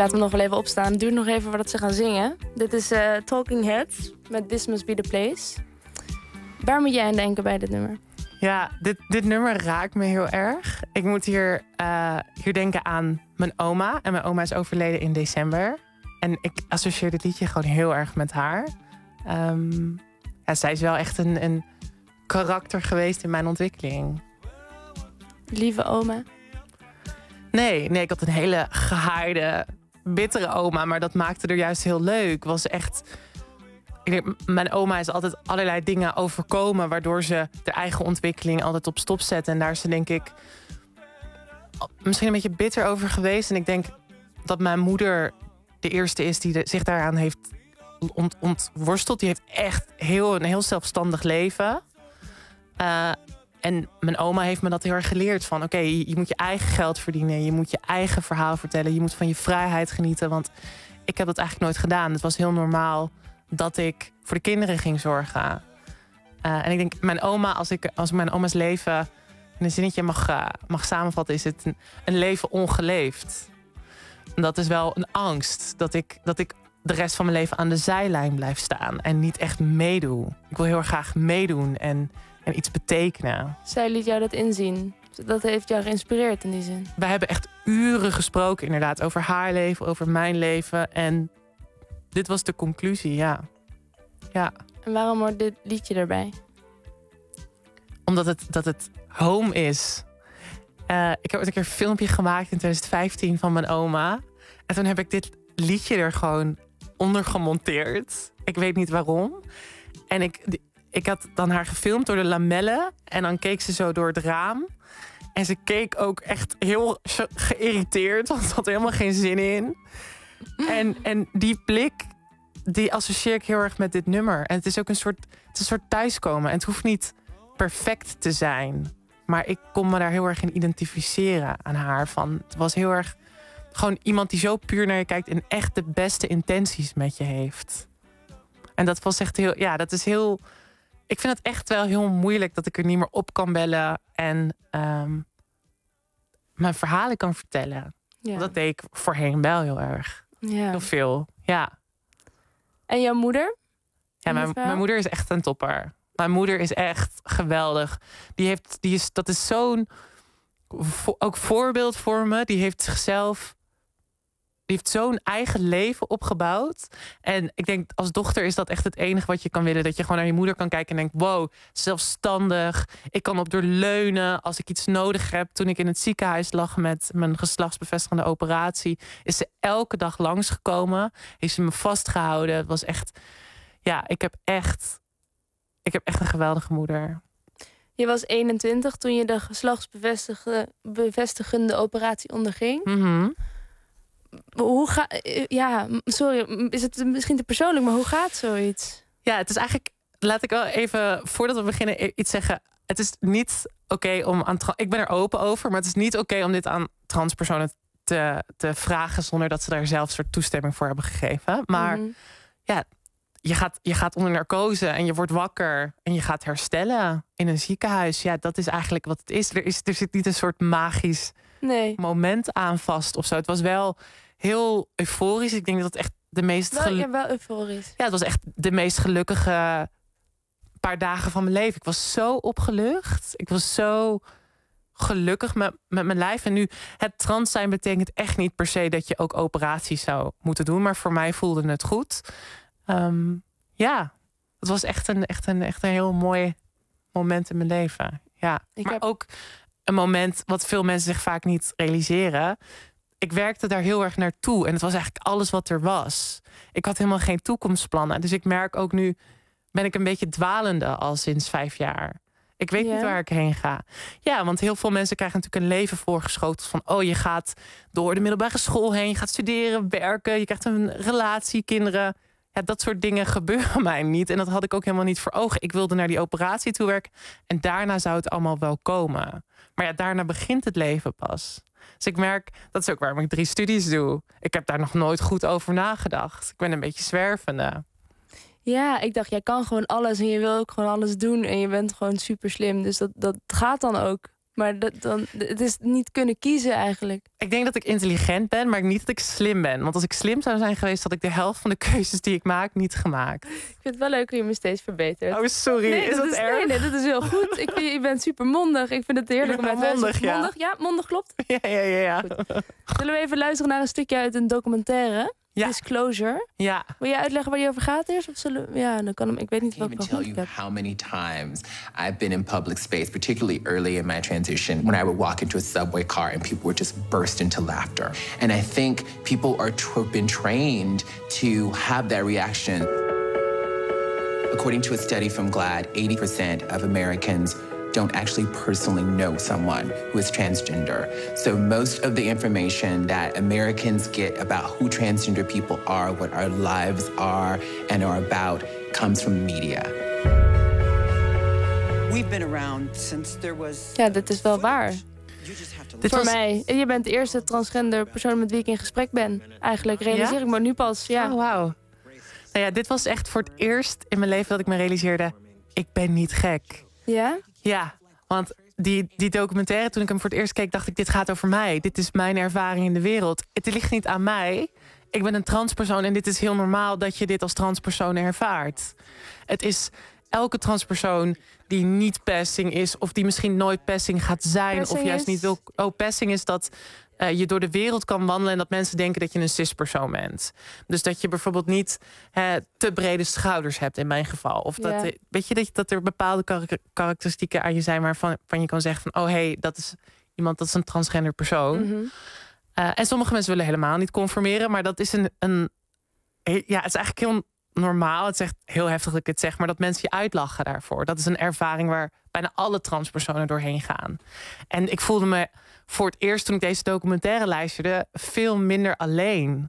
laat hem nog wel even opstaan. Het duurt nog even voordat ze gaan zingen. Dit is Talking Heads met This Must Be The Place. Waar moet jij aan denken bij dit nummer?
Ja, dit nummer raakt me heel erg. Ik moet hier denken aan mijn oma. En mijn oma is overleden in december. En ik associeer dit liedje gewoon heel erg met haar. Zij is wel echt een karakter geweest in mijn ontwikkeling.
Lieve oma?
Nee, ik had een hele gehaaide, bittere oma. Maar dat maakte er juist heel leuk. Was echt... Mijn oma is altijd allerlei dingen overkomen, waardoor ze de eigen ontwikkeling altijd op stop zet. En daar is ze, denk ik, misschien een beetje bitter over geweest. En ik denk dat mijn moeder de eerste is die zich daaraan heeft ontworsteld. Die heeft echt een heel zelfstandig leven. En mijn oma heeft me dat heel erg geleerd. Van oké, je moet je eigen geld verdienen. Je moet je eigen verhaal vertellen. Je moet van je vrijheid genieten. Want ik heb dat eigenlijk nooit gedaan. Het was heel normaal dat ik voor de kinderen ging zorgen. En ik denk, mijn oma, als ik mijn oma's leven in een zinnetje mag samenvatten, is het een leven ongeleefd. En dat is wel een angst. Dat ik de rest van mijn leven aan de zijlijn blijf staan en niet echt meedoe. Ik wil heel erg graag meedoen en iets betekenen.
Zij liet jou dat inzien. Dat heeft jou geïnspireerd in die zin.
We hebben echt uren gesproken inderdaad over haar leven, over mijn leven. En dit was de conclusie, ja.
En waarom hoort dit liedje erbij?
Omdat het home is. Ik heb ooit een keer een filmpje gemaakt in 2015 van mijn oma. En toen heb ik dit liedje er gewoon onder gemonteerd. Ik weet niet waarom. En ik had dan haar gefilmd door de lamellen. En dan keek ze zo door het raam. En ze keek ook echt heel geïrriteerd. Want ze had er helemaal geen zin in. En die blik, die associeer ik heel erg met dit nummer. En het is ook een soort thuiskomen. En het hoeft niet perfect te zijn. Maar ik kon me daar heel erg in identificeren aan haar. Het was heel erg gewoon iemand die zo puur naar je kijkt en echt de beste intenties met je heeft. En dat was echt heel... Ja, dat is heel... Ik vind het echt wel heel moeilijk dat ik er niet meer op kan bellen en mijn verhalen kan vertellen. Ja. Dat deed ik voorheen wel heel erg. Ja. Heel veel, ja.
En jouw moeder?
Ja, mijn moeder is echt een topper. Mijn moeder is echt geweldig. Dat is zo'n ook voorbeeld voor me. Die heeft zo'n eigen leven opgebouwd. En ik denk, als dochter is dat echt het enige wat je kan willen. Dat je gewoon naar je moeder kan kijken en denkt, wow, zelfstandig. Ik kan op haar leunen als ik iets nodig heb. Toen ik in het ziekenhuis lag met mijn geslachtsbevestigende operatie, is ze elke dag langsgekomen. Heeft ze me vastgehouden. Het was echt... Ja, ik heb echt een geweldige moeder.
Je was 21 toen je de geslachtsbevestigende operatie onderging.
Mm-hmm.
Sorry, is het misschien te persoonlijk, maar hoe gaat zoiets?
Ja, het is eigenlijk... Laat ik wel even, voordat we beginnen, iets zeggen. Het is niet oké om aan... Ik ben er open over, maar het is niet oké om dit aan transpersonen te vragen zonder dat ze daar zelf een soort toestemming voor hebben gegeven. Maar ja, je gaat onder narcose en je wordt wakker en je gaat herstellen in een ziekenhuis. Ja, dat is eigenlijk wat het is. Er zit niet een soort magisch moment aan vast of zo. Het was wel heel euforisch. Ik denk dat het echt de meest...
wel euforisch.
Ja, het was echt de meest gelukkige paar dagen van mijn leven. Ik was zo opgelucht. Ik was zo gelukkig met mijn lijf. En nu, het trans zijn betekent echt niet per se dat je ook operaties zou moeten doen. Maar voor mij voelde het goed. Ja, het was echt een heel mooi moment in mijn leven. Ja, maar ook een moment wat veel mensen zich vaak niet realiseren. Ik werkte daar heel erg naartoe en het was eigenlijk alles wat er was. Ik had helemaal geen toekomstplannen. Dus ik merk ook nu, ben ik een beetje dwalende al sinds 5 jaar. Ik weet niet waar ik heen ga. Ja, want heel veel mensen krijgen natuurlijk een leven voorgeschoten van... je gaat door de middelbare school heen, je gaat studeren, werken... je krijgt een relatie, kinderen... Ja, dat soort dingen gebeuren mij niet. En dat had ik ook helemaal niet voor ogen. Ik wilde naar die operatie toe werken. En daarna zou het allemaal wel komen. Maar ja, daarna begint het leven pas. Dus ik merk, dat is ook waarom ik 3 studies doe. Ik heb daar nog nooit goed over nagedacht. Ik ben een beetje zwervende.
Ja, ik dacht, jij kan gewoon alles en je wil ook gewoon alles doen. En je bent gewoon super slim. Dus dat gaat dan ook. Maar het is niet kunnen kiezen eigenlijk.
Ik denk dat ik intelligent ben, maar niet dat ik slim ben. Want als ik slim zou zijn geweest, had ik de helft van de keuzes die ik maak niet gemaakt.
Ik vind het wel leuk dat je me steeds verbetert.
Oh, sorry.
Nee,
is dat erg?
Nee, dat is heel goed. Je bent super mondig. Ik vind het heerlijk om uit te
mondig, ja.
Mondig, ja, mondig klopt.
Ja.
Goed. Zullen we even luisteren naar een stukje uit een documentaire?
Ja.
Disclosure.
Ja.
Wil je uitleggen waar die over gaat eerst? Of dan kan hem. Ik weet niet wat
I can't even tell you how many times I've been in public space, particularly early in my transition, when I would walk into a subway car and people would just burst into laughter. And I think people are been trained to have that reaction. According to a study from GLAAD, 80% of Americans don't actually personally know someone who is transgender. So most of the information that Americans get about who transgender people are, what our lives are and are about, comes from the media.
We've been around since there was...
Ja, dit is wel waar. Voor mij. Je bent de eerste transgender persoon met wie ik in gesprek ben. Eigenlijk realiseer ik me nu pas. Ja.
Oh, wauw. Nou ja, dit was echt voor het eerst in mijn leven dat ik me realiseerde... ik ben niet gek.
Ja?
Ja, want die documentaire, toen ik hem voor het eerst keek... dacht ik, dit gaat over mij. Dit is mijn ervaring in de wereld. Het ligt niet aan mij. Ik ben een transpersoon en dit is heel normaal... dat je dit als transpersoon ervaart. Het is elke transpersoon die niet passing is... of die misschien nooit passing gaat zijn...
Passing
of juist
is?
niet wil... Oh, passing is dat... je door de wereld kan wandelen en dat mensen denken dat je een cispersoon bent. Dus dat je bijvoorbeeld niet te brede schouders hebt in mijn geval. Of dat, weet je, dat er bepaalde karakteristieken aan je zijn waarvan je kan zeggen van... oh hey, dat is iemand, dat is een transgender persoon.
Mm-hmm.
En sommige mensen willen helemaal niet conformeren, maar dat is het is eigenlijk heel normaal. Het is echt heel heftig dat ik het zeg, maar dat mensen je uitlachen daarvoor. Dat is een ervaring waar bijna alle transpersonen doorheen gaan. En ik voelde me voor het eerst toen ik deze documentaire luisterde veel minder alleen.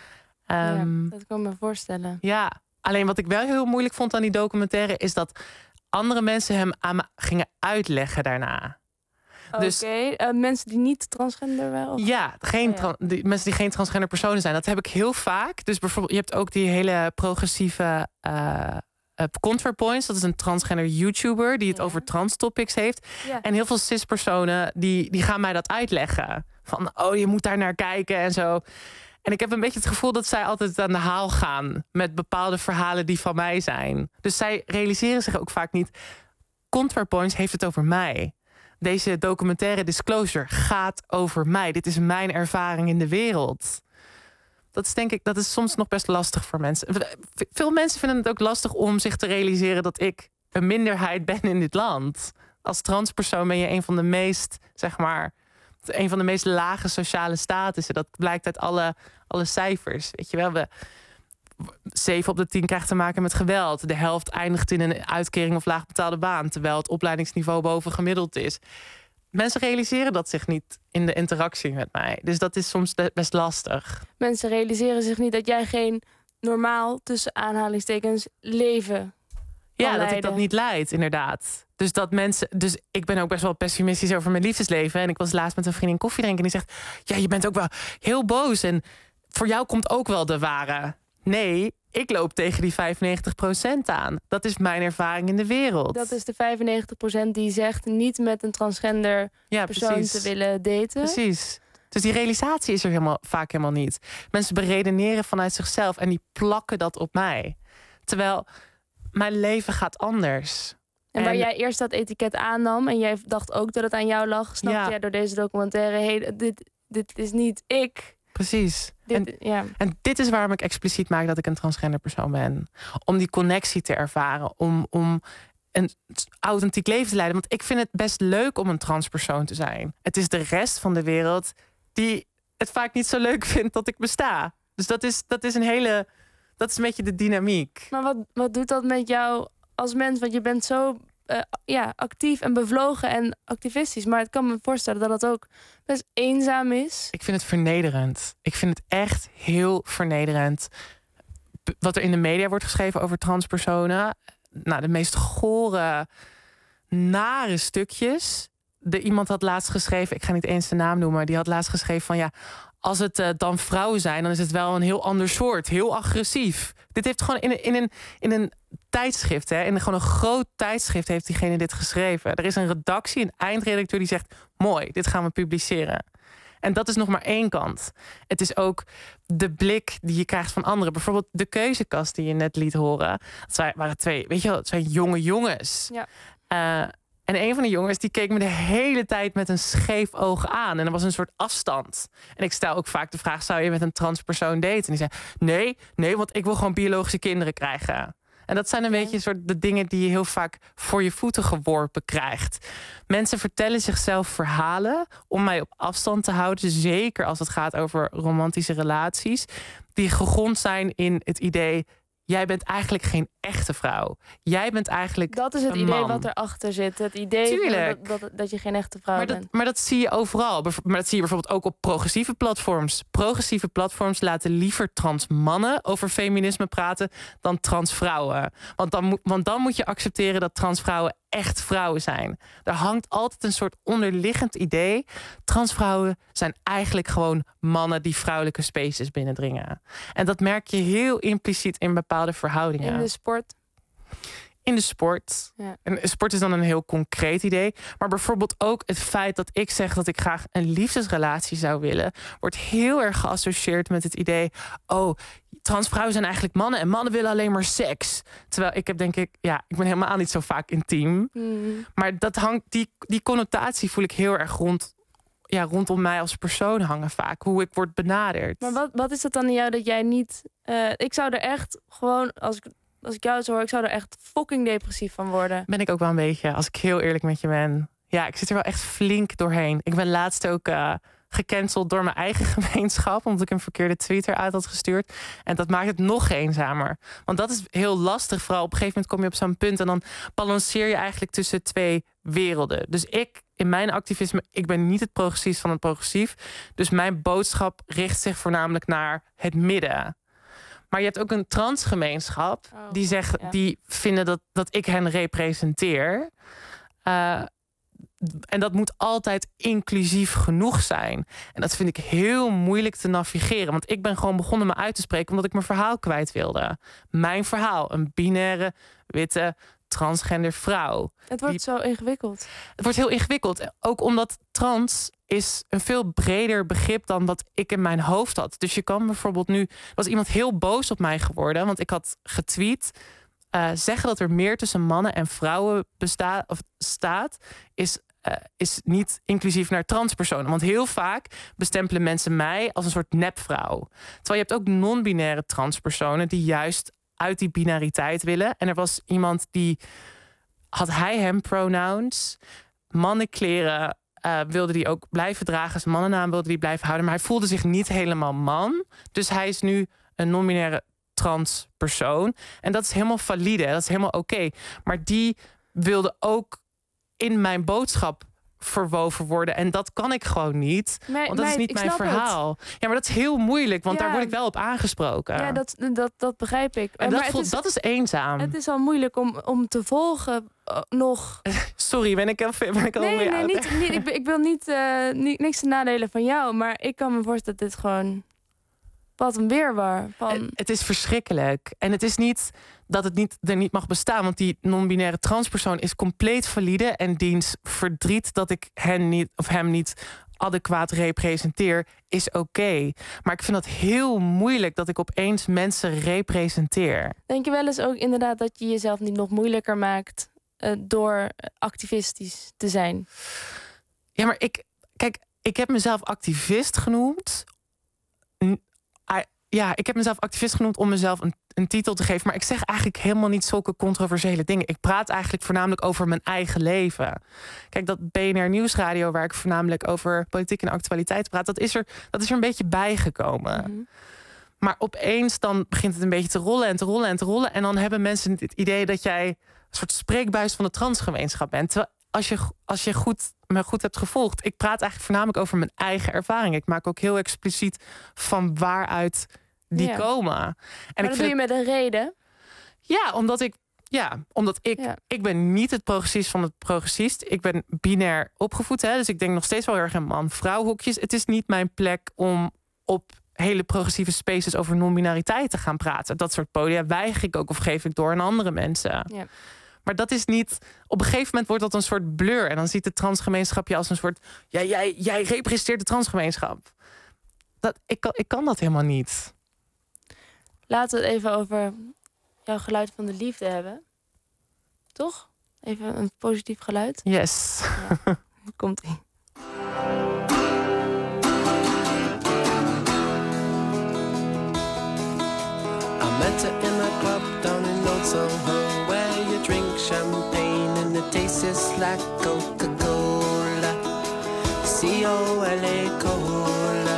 Dat kan ik me voorstellen.
Ja, alleen wat ik wel heel moeilijk vond aan die documentaire is dat andere mensen hem aan me gingen uitleggen daarna.
Dus, mensen die niet transgender waren? Of?
Ja, mensen die geen transgender personen zijn. Dat heb ik heel vaak. Dus bijvoorbeeld, je hebt ook die hele progressieve ContraPoints. Dat is een transgender YouTuber die het over trans topics heeft. Ja. En heel veel cis-personen die gaan mij dat uitleggen. Van, oh, je moet daar naar kijken en zo. En ik heb een beetje het gevoel dat zij altijd aan de haal gaan met bepaalde verhalen die van mij zijn. Dus zij realiseren zich ook vaak niet. ContraPoints heeft het over mij. Deze documentaire Disclosure gaat over mij. Dit is mijn ervaring in de wereld. Dat is denk ik, dat is soms nog best lastig voor mensen. Veel mensen vinden het ook lastig om zich te realiseren dat ik een minderheid ben in dit land. Als transpersoon ben je een van de meest, een van de meest lage sociale statussen. Dat blijkt uit alle cijfers. Weet je wel, 7 op de 10 krijgt te maken met geweld. De helft eindigt in een uitkering of laagbetaalde baan, terwijl het opleidingsniveau boven gemiddeld is. Mensen realiseren dat zich niet in de interactie met mij. Dus dat is soms best lastig.
Mensen realiseren zich niet dat jij geen normaal, tussen aanhalingstekens, leven kan leiden.
Ik dat niet leid, inderdaad. Dus dus ik ben ook best wel pessimistisch over mijn liefdesleven. En ik was laatst met een vriendin koffie drinken en die zegt, ja, je bent ook wel heel boos en voor jou komt ook wel de ware. Nee, ik loop tegen die 95% aan. Dat is mijn ervaring in de wereld.
Dat is de 95% die zegt niet met een transgender persoon te willen daten.
Precies. Dus die realisatie is er vaak helemaal niet. Mensen beredeneren vanuit zichzelf en die plakken dat op mij. Terwijl mijn leven gaat anders.
En waar jij eerst dat etiket aannam en jij dacht ook dat het aan jou lag, snapte jij door deze documentaire, dit is niet ik.
Precies. En dit is waarom ik expliciet maak dat ik een transgender persoon ben. Om die connectie te ervaren. Om een authentiek leven te leiden. Want ik vind het best leuk om een transpersoon te zijn. Het is de rest van de wereld die het vaak niet zo leuk vindt dat ik besta. Dus dat is een beetje de dynamiek.
Maar wat doet dat met jou als mens? Want je bent zo actief en bevlogen en activistisch. Maar ik kan me voorstellen dat het ook best eenzaam is.
Ik vind het vernederend. Ik vind het echt heel vernederend. Wat er in de media wordt geschreven over transpersonen. Nou, de meest gore, nare stukjes. Iemand had laatst geschreven, ik ga niet eens de naam noemen, maar die had laatst geschreven van als het dan vrouwen zijn, dan is het wel een heel ander soort. Heel agressief. Dit heeft gewoon in een tijdschrift, hè, in gewoon een groot tijdschrift heeft diegene dit geschreven. Er is een redactie, een eindredacteur die zegt, mooi, dit gaan we publiceren. En dat is nog maar één kant. Het is ook de blik die je krijgt van anderen. Bijvoorbeeld de keuzekast die je net liet horen. Dat waren twee, weet je wel, het zijn jonge jongens.
Ja.
En een van de jongens die keek me de hele tijd met een scheef oog aan. En er was een soort afstand. En ik stel ook vaak de vraag, zou je met een transpersoon daten? En die zei, nee, want ik wil gewoon biologische kinderen krijgen. En dat zijn een beetje soort de dingen die je heel vaak voor je voeten geworpen krijgt. Mensen vertellen zichzelf verhalen om mij op afstand te houden. Zeker als het gaat over romantische relaties. Die gegrond zijn in het idee, jij bent eigenlijk geen echte vrouw. Jij bent eigenlijk
dat is het
een
idee
man.
wat erachter zit. Het idee dat je geen echte vrouw bent.
Maar dat zie je overal. Maar dat zie je bijvoorbeeld ook op progressieve platforms. Progressieve platforms laten liever trans mannen over feminisme praten dan trans vrouwen. Want dan moet je accepteren dat trans vrouwen echt vrouwen zijn. Er hangt altijd een soort onderliggend idee. Transvrouwen zijn eigenlijk gewoon mannen die vrouwelijke spaces binnendringen. En dat merk je heel impliciet in bepaalde verhoudingen.
In de sport.
In de sport. Ja. En sport is dan een heel concreet idee. Maar bijvoorbeeld ook het feit dat ik zeg dat ik graag een liefdesrelatie zou willen, wordt heel erg geassocieerd met het idee, oh, transvrouwen zijn eigenlijk mannen en mannen willen alleen maar seks. Terwijl ik heb denk ik, ik ben helemaal niet zo vaak intiem. Maar dat hangt, die connotatie voel ik heel erg rondom mij als persoon hangen vaak. Hoe ik word benaderd.
Maar wat is het dan in jou dat jij niet... ik zou er echt gewoon, als ik jou zo hoor, ik zou er echt fucking depressief van worden.
Ben ik ook wel een beetje, als ik heel eerlijk met je ben. Ja, ik zit er wel echt flink doorheen. Ik ben laatst ook gecanceld door mijn eigen gemeenschap, omdat ik een verkeerde tweet eruit had gestuurd. En dat maakt het nog eenzamer. Want dat is heel lastig. Vooral op een gegeven moment kom je op zo'n punt en dan balanceer je eigenlijk tussen twee werelden. Dus in mijn activisme, ik ben niet het progressief van het progressief. Dus mijn boodschap richt zich voornamelijk naar het midden. Maar je hebt ook een transgemeenschap die zegt, die vinden dat ik hen representeer. En dat moet altijd inclusief genoeg zijn. En dat vind ik heel moeilijk te navigeren. Want ik ben gewoon begonnen me uit te spreken omdat ik mijn verhaal kwijt wilde. Mijn verhaal, een binaire, witte, transgender vrouw.
Het wordt zo ingewikkeld.
Het wordt heel ingewikkeld. Ook omdat trans is een veel breder begrip dan wat ik in mijn hoofd had. Dus je kan bijvoorbeeld nu... was iemand heel boos op mij geworden, want ik had getweet, zeggen dat er meer tussen mannen en vrouwen staat, is niet inclusief naar transpersonen. Want heel vaak bestempelen mensen mij als een soort nepvrouw. Terwijl je hebt ook non-binaire transpersonen die juist uit die binariteit willen. En er was iemand die had hij-hem pronouns, mannenkleren wilde die ook blijven dragen. Zijn mannennaam wilde die blijven houden. Maar hij voelde zich niet helemaal man. Dus hij is nu een non-binaire trans persoon. En dat is helemaal valide. Dat is helemaal oké. Maar die wilde ook in mijn boodschap verwoven worden. En dat kan ik gewoon niet. Want dat is niet mijn verhaal. Ja, maar dat is heel moeilijk. Want daar word ik wel op aangesproken.
Ja, dat begrijp ik.
En dat is eenzaam.
Het is al moeilijk om te volgen nog.
Sorry, ben ik al
Nee, niet. Ik wil niks te nadelen van jou. Maar ik kan me voorstellen dat dit gewoon... Wat een weerwar.
Het is verschrikkelijk. En het is niet dat het er niet mag bestaan. Want die non-binaire transpersoon is compleet valide. En diens verdriet dat ik hem niet adequaat representeer, is oké. Maar ik vind dat heel moeilijk dat ik opeens mensen representeer.
Denk je wel eens ook inderdaad dat je jezelf niet nog moeilijker maakt door activistisch te zijn?
Ja, maar ik heb mezelf activist genoemd. Ik heb mezelf activist genoemd om mezelf een titel te geven. Maar ik zeg eigenlijk helemaal niet zulke controversiële dingen. Ik praat eigenlijk voornamelijk over mijn eigen leven. Kijk, dat BNR Nieuwsradio, waar ik voornamelijk over politiek en actualiteit praat, dat is er een beetje bijgekomen. Mm-hmm. Maar opeens dan begint het een beetje te rollen en te rollen en te rollen. En dan hebben mensen het idee dat jij een soort spreekbuis van de transgemeenschap bent. Terwijl als je me goed hebt gevolgd, ik praat eigenlijk voornamelijk over mijn eigen ervaring. Ik maak ook heel expliciet van waaruit die komen. En
maar dat doe je met een reden?
Ja, omdat ik ben niet het progressief van het progressist. Ik ben binair opgevoed, hè, dus ik denk nog steeds wel heel erg in man-vrouw hokjes. Het is niet mijn plek om op hele progressieve spaces over non-binariteit te gaan praten. Dat soort podia weiger ik ook of geef ik door aan andere mensen.
Ja.
Maar dat is niet... Op een gegeven moment wordt dat een soort blur. En dan ziet de transgemeenschap je als een soort... Ja, jij representeert de transgemeenschap. Ik kan dat helemaal niet.
Laten we het even over jouw geluid van de liefde hebben. Toch? Even een positief geluid.
Yes.
Ja. Komt-ie.
I met her in a club down in Old Soho, where you drink champagne and it tastes like Coca-Cola. C-O-L-A Cola.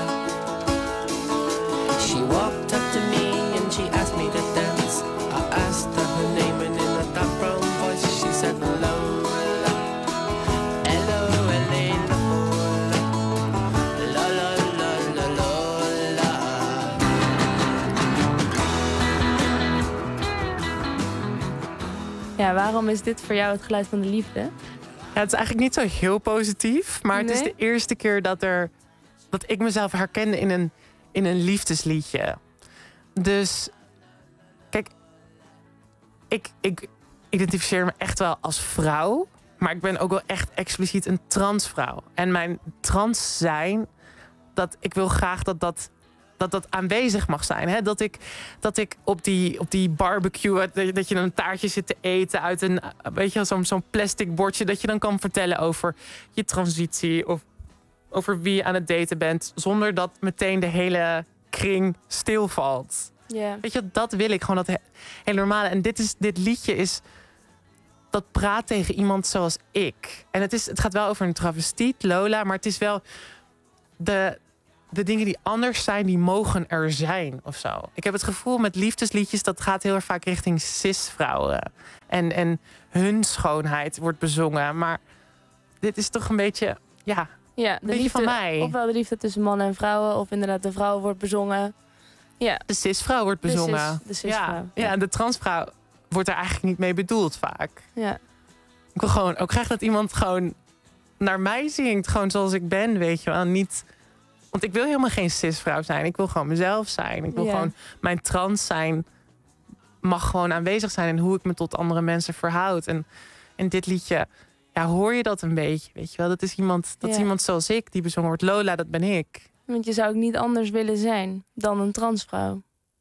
She walked up to me and she asked me to dance. I asked her her name and in a dark brown voice she said Lola. L-O-L-A Lola. La-la-la-la-Lola.
Ja, waarom is dit voor jou het geluid van de liefde?
Ja, het is eigenlijk niet zo heel positief. Maar het is
Nee?
de eerste keer dat ik mezelf herkende in een liefdesliedje. Dus kijk, ik identificeer me echt wel als vrouw. Maar ik ben ook wel echt expliciet een transvrouw. En mijn trans zijn, ik wil graag dat aanwezig mag zijn. Hè? Dat ik op die barbecue, dat je een taartje zit te eten uit een, weet je, zo'n plastic bordje, dat je dan kan vertellen over je transitie of over wie je aan het daten bent, zonder dat meteen de hele kring stilvalt.
Ja.
Weet je, dat wil ik gewoon, dat hele normale. En dit liedje is, dat praat tegen iemand zoals ik. En het gaat wel over een travestiet, Lola, maar het is wel de dingen die anders zijn, die mogen er zijn of zo. Ik heb het gevoel met liefdesliedjes, dat gaat heel erg vaak richting cis-vrouwen. En hun schoonheid wordt bezongen. Maar dit is toch een beetje, ja,
Ja, de liefde
van mij.
Ofwel de liefde tussen mannen en vrouwen, of inderdaad de vrouw wordt bezongen. Ja.
De cis-vrouw wordt bezongen.
De cis-vrouw.
Ja, en de transvrouw wordt er eigenlijk niet mee bedoeld vaak.
Ja.
Ik wil gewoon ook graag dat iemand gewoon naar mij zingt, gewoon zoals ik ben, weet je wel. Niet, want ik wil helemaal geen cis-vrouw zijn. Ik wil gewoon mezelf zijn. Ik wil gewoon mijn trans zijn mag gewoon aanwezig zijn in hoe ik me tot andere mensen verhoud. En in dit liedje, ja, hoor je dat een beetje, weet je wel? Dat is iemand zoals ik die bezongen wordt. Lola, dat ben ik.
Want je zou ook niet anders willen zijn dan een transvrouw.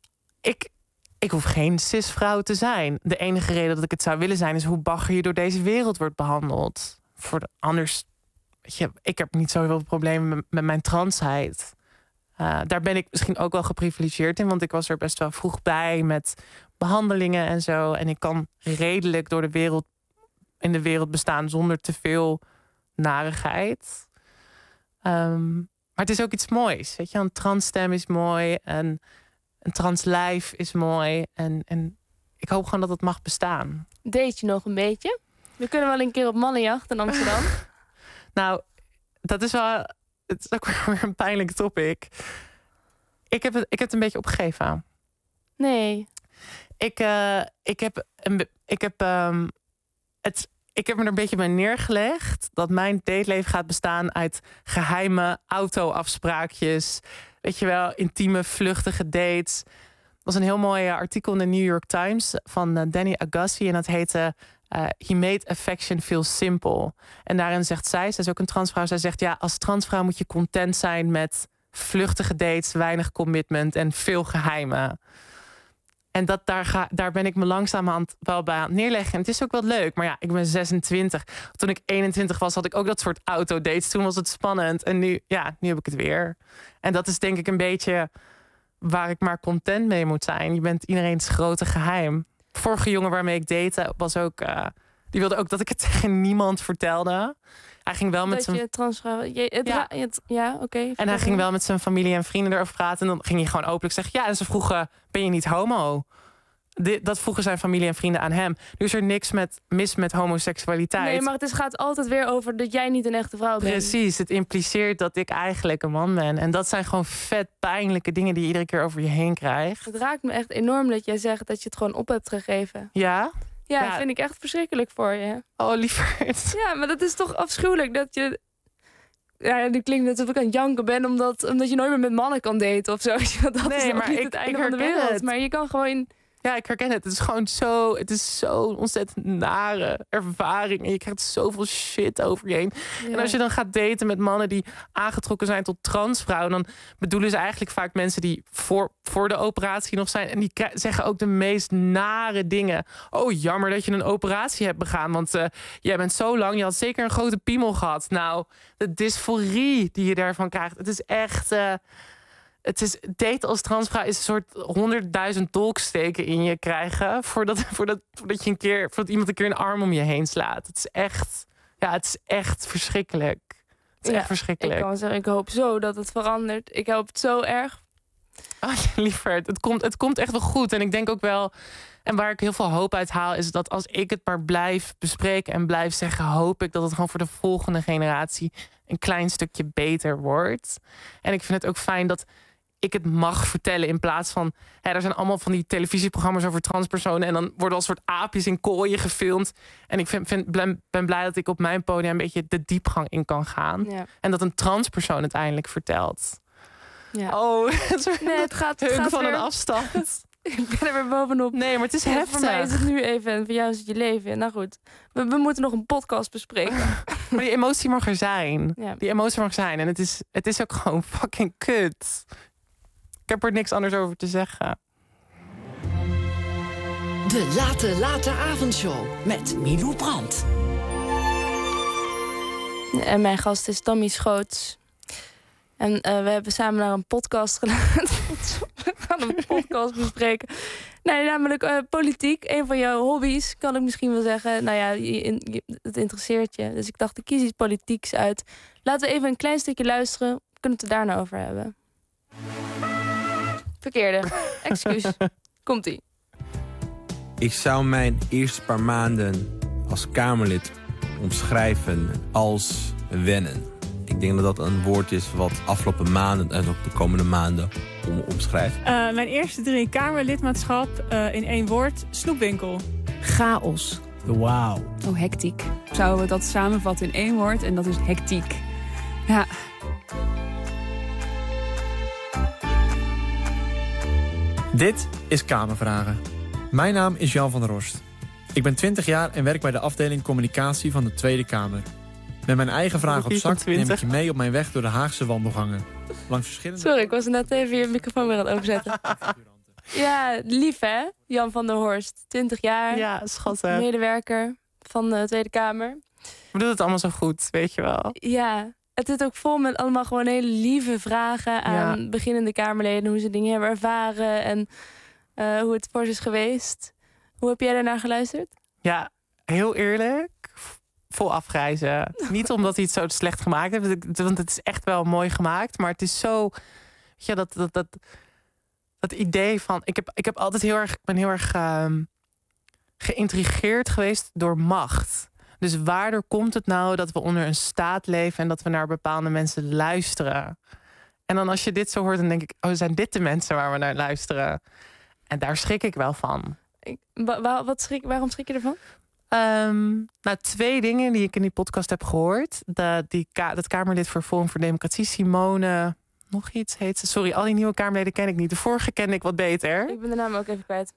Ik hoef geen cis-vrouw te zijn. De enige reden dat ik het zou willen zijn is hoe bagger je door deze wereld wordt behandeld. Anders, weet je, ik heb niet zoveel problemen met mijn transheid. Daar ben ik misschien ook wel geprivilegeerd in, want ik was er best wel vroeg bij met behandelingen en zo. En ik kan redelijk door in de wereld bestaan zonder te veel narigheid. Maar het is ook iets moois, weet je. Een transstem is mooi en een translijf is mooi. En ik hoop gewoon dat het mag bestaan.
Date je nog een beetje? We kunnen wel een keer op mannenjacht in Amsterdam.
Nou, dat is wel... Het is ook weer een pijnlijk topic. Ik heb het een beetje opgegeven.
Nee.
Ik heb me er een beetje bij neergelegd dat mijn dateleven gaat bestaan uit geheime auto-afspraakjes. Weet je wel, intieme, vluchtige dates. Er was een heel mooi artikel in de New York Times van Danny Agassi. En dat heette He Made Affection Feel Simple. En daarin zegt zij is ook een transvrouw, zij zegt ja, als transvrouw moet je content zijn met vluchtige dates, weinig commitment en veel geheimen. En daar ben ik me langzamerhand wel bij aan het neerleggen. En het is ook wel leuk. Maar ja, ik ben 26. Toen ik 21 was, had ik ook dat soort autodates. Toen was het spannend. En nu heb ik het weer. En dat is denk ik een beetje waar ik maar content mee moet zijn. Je bent iedereen's grote geheim. De vorige jongen waarmee ik date was ook... die wilde ook dat ik het tegen niemand vertelde. Hij ging wel met zijn
transvrouw. Oké.
En hij ging wel met zijn familie en vrienden erover praten. En dan ging hij gewoon openlijk zeggen... ja, en ze vroegen, ben je niet homo? Dat vroegen zijn familie en vrienden aan hem. Nu is er niks mis met homoseksualiteit.
Nee, maar het gaat altijd weer over dat jij niet een echte vrouw bent.
Precies, het impliceert dat ik eigenlijk een man ben. En dat zijn gewoon vet pijnlijke dingen die je iedere keer over je heen krijgt.
Het raakt me echt enorm dat jij zegt dat je het gewoon op hebt gegeven.
Ja?
Ja, vind ik echt verschrikkelijk voor je.
Oh, lieverd.
Ja, maar dat is toch afschuwelijk dat je Ja, nu klinkt het alsof ik aan het janken ben... omdat je nooit meer met mannen kan daten of zo. Dat
Nee,
is
maar
niet
ik
het einde van de
herken
wereld.
het.
Maar je kan gewoon...
Ja, ik herken het. Het is gewoon zo'n ontzettend nare ervaring. En je krijgt zoveel shit over je heen.
Ja.
En als je dan gaat daten met mannen die aangetrokken zijn tot transvrouwen... dan bedoelen ze eigenlijk vaak mensen die voor de operatie nog zijn. En die zeggen ook de meest nare dingen. Oh, jammer dat je een operatie hebt begaan. Want jij bent zo lang, je had zeker een grote piemel gehad. Nou, de dysforie die je daarvan krijgt. Het is echt... daten als transvrouw is een soort 100.000 dolksteken in je krijgen... voordat iemand een keer een arm om je heen slaat. Het is echt verschrikkelijk. Het is echt verschrikkelijk.
Ik kan zeggen, ik hoop zo dat het verandert. Ik hoop het zo erg.
Lieverd, het komt echt wel goed. En ik denk ook wel... En waar ik heel veel hoop uit haal... is dat als ik het maar blijf bespreken en blijf zeggen... hoop ik dat het gewoon voor de volgende generatie... een klein stukje beter wordt. En ik vind het ook fijn dat ik het mag vertellen... in plaats van... er zijn allemaal van die televisieprogramma's over transpersonen... en dan worden al soort aapjes in kooien gefilmd. En ik ben blij dat ik op mijn podium... een beetje de diepgang in kan gaan.
Ja.
En dat een transpersoon het eindelijk vertelt.
Ja.
Oh,
het gaat
van
weer...
een afstand.
Ik ben er weer bovenop.
Nee, maar het is heftig.
Voor mij is het nu even en voor jou is het je leven. Nou goed, we moeten nog een podcast bespreken.
Maar die emotie mag er zijn.
Ja.
Die emotie mag er zijn. En het is ook gewoon fucking kut. Ik heb er niks anders over te zeggen.
De late avondshow met Milou Brandt.
En mijn gast is Tammy Schoots. En we hebben samen naar een podcast gedaan. We gaan een podcast bespreken. Nee, namelijk politiek. Een van jouw hobby's, kan ik misschien wel zeggen. Nou ja, het interesseert je. Dus ik dacht, ik kies iets politieks uit. Laten we even een klein stukje luisteren. We kunnen het er daarna over hebben. Verkeerde. Excuus. Komt-ie.
Ik zou mijn eerste paar maanden als Kamerlid omschrijven als wennen. Ik denk dat dat een woord is wat afgelopen maanden en ook de komende maanden omschrijft.
Mijn eerste 3 Kamerlidmaatschap in 1 woord: snoepwinkel.
Chaos.
Wauw.
Oh, hectiek. Zouden we dat samenvatten in 1 woord en dat is hectiek. Ja.
Dit is Kamervragen. Mijn naam is Jan van der Horst. Ik ben 20 jaar en werk bij de afdeling communicatie van de Tweede Kamer. Met mijn eigen vraag op zak neem ik je mee op mijn weg door de Haagse wandelgangen. Langs verschillende...
Sorry, ik was net even je microfoon weer aan het overzetten. Ja, lief hè? Jan van der Horst, 20 jaar.
Ja, schattig.
Medewerker van de Tweede Kamer.
We doen het allemaal zo goed, weet je wel.
Ja, het zit ook vol met allemaal gewoon hele lieve vragen aan beginnende Kamerleden. Hoe ze dingen hebben ervaren en hoe het voor ze is geweest. Hoe heb jij daarnaar geluisterd?
Ja, heel eerlijk. Vol afgrijzen. Niet omdat hij het zo slecht gemaakt heeft. Want het is echt wel mooi gemaakt. Maar het is zo... Weet je, dat idee van... Ik heb altijd ben heel erg geïntrigeerd geweest door macht. Dus waardoor komt het nou dat we onder een staat leven... en dat we naar bepaalde mensen luisteren? En dan als je dit zo hoort, dan denk ik... oh, zijn dit de mensen waar we naar luisteren? En daar schrik ik wel van.
Waarom schrik je ervan?
Nou, 2 dingen die ik in die podcast heb gehoord. Dat Kamerlid voor Forum voor Democratie, Simone... nog iets heet ze. Sorry, al die nieuwe Kamerleden ken ik niet. De vorige kende ik wat beter.
Ik ben de naam ook even kwijt.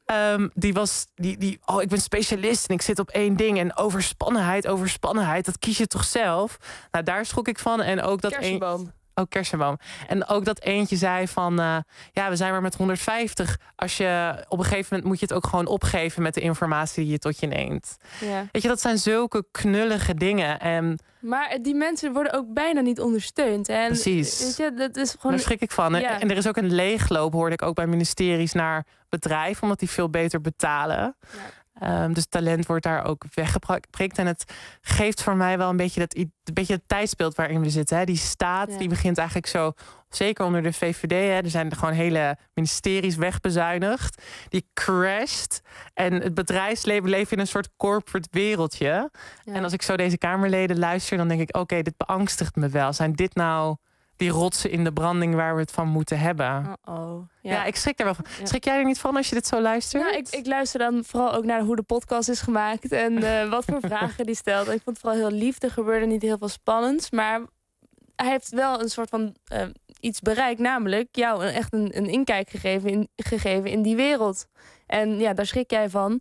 Oh, ik ben specialist en ik zit op 1 ding. En overspannenheid, dat kies je toch zelf? Nou, daar schrok ik van. En ook dat
Kersenboom.
Kersenboom. En ook dat eentje zei van... we zijn maar met 150. Als je op een gegeven moment moet je het ook gewoon opgeven... met de informatie die je tot je neemt.
Ja.
Weet je, dat zijn zulke knullige dingen.
Maar die mensen worden ook bijna niet ondersteund. En,
precies.
Weet je, dat is gewoon...
Daar schrik ik van.
Ja.
En er is ook een leegloop, hoorde ik ook bij ministeries... naar bedrijven, omdat die veel beter betalen. Ja. Dus talent wordt daar ook weggeprikt. En het geeft voor mij wel een beetje het tijdsbeeld waarin we zitten. Hè. Die staat die begint eigenlijk zo, zeker onder de VVD... Hè, er zijn gewoon hele ministeries wegbezuinigd. Die crasht. En het bedrijfsleven leeft in een soort corporate wereldje. Ja. En als ik zo deze Kamerleden luister... dan denk ik, oké, dit beangstigt me wel. Zijn dit nou die rotsen in de branding waar we het van moeten hebben? Ja, ik schrik er wel van. Ja. Schrik jij er niet van als je dit zo luistert?
Nou, ik luister dan vooral ook naar hoe de podcast is gemaakt... en wat voor vragen die stelt. Ik vond het vooral heel lief. Er gebeurde niet heel veel spannends. Maar hij heeft wel een soort van iets bereikt. Namelijk jou echt een inkijk gegeven in die wereld. En ja, daar schrik jij van.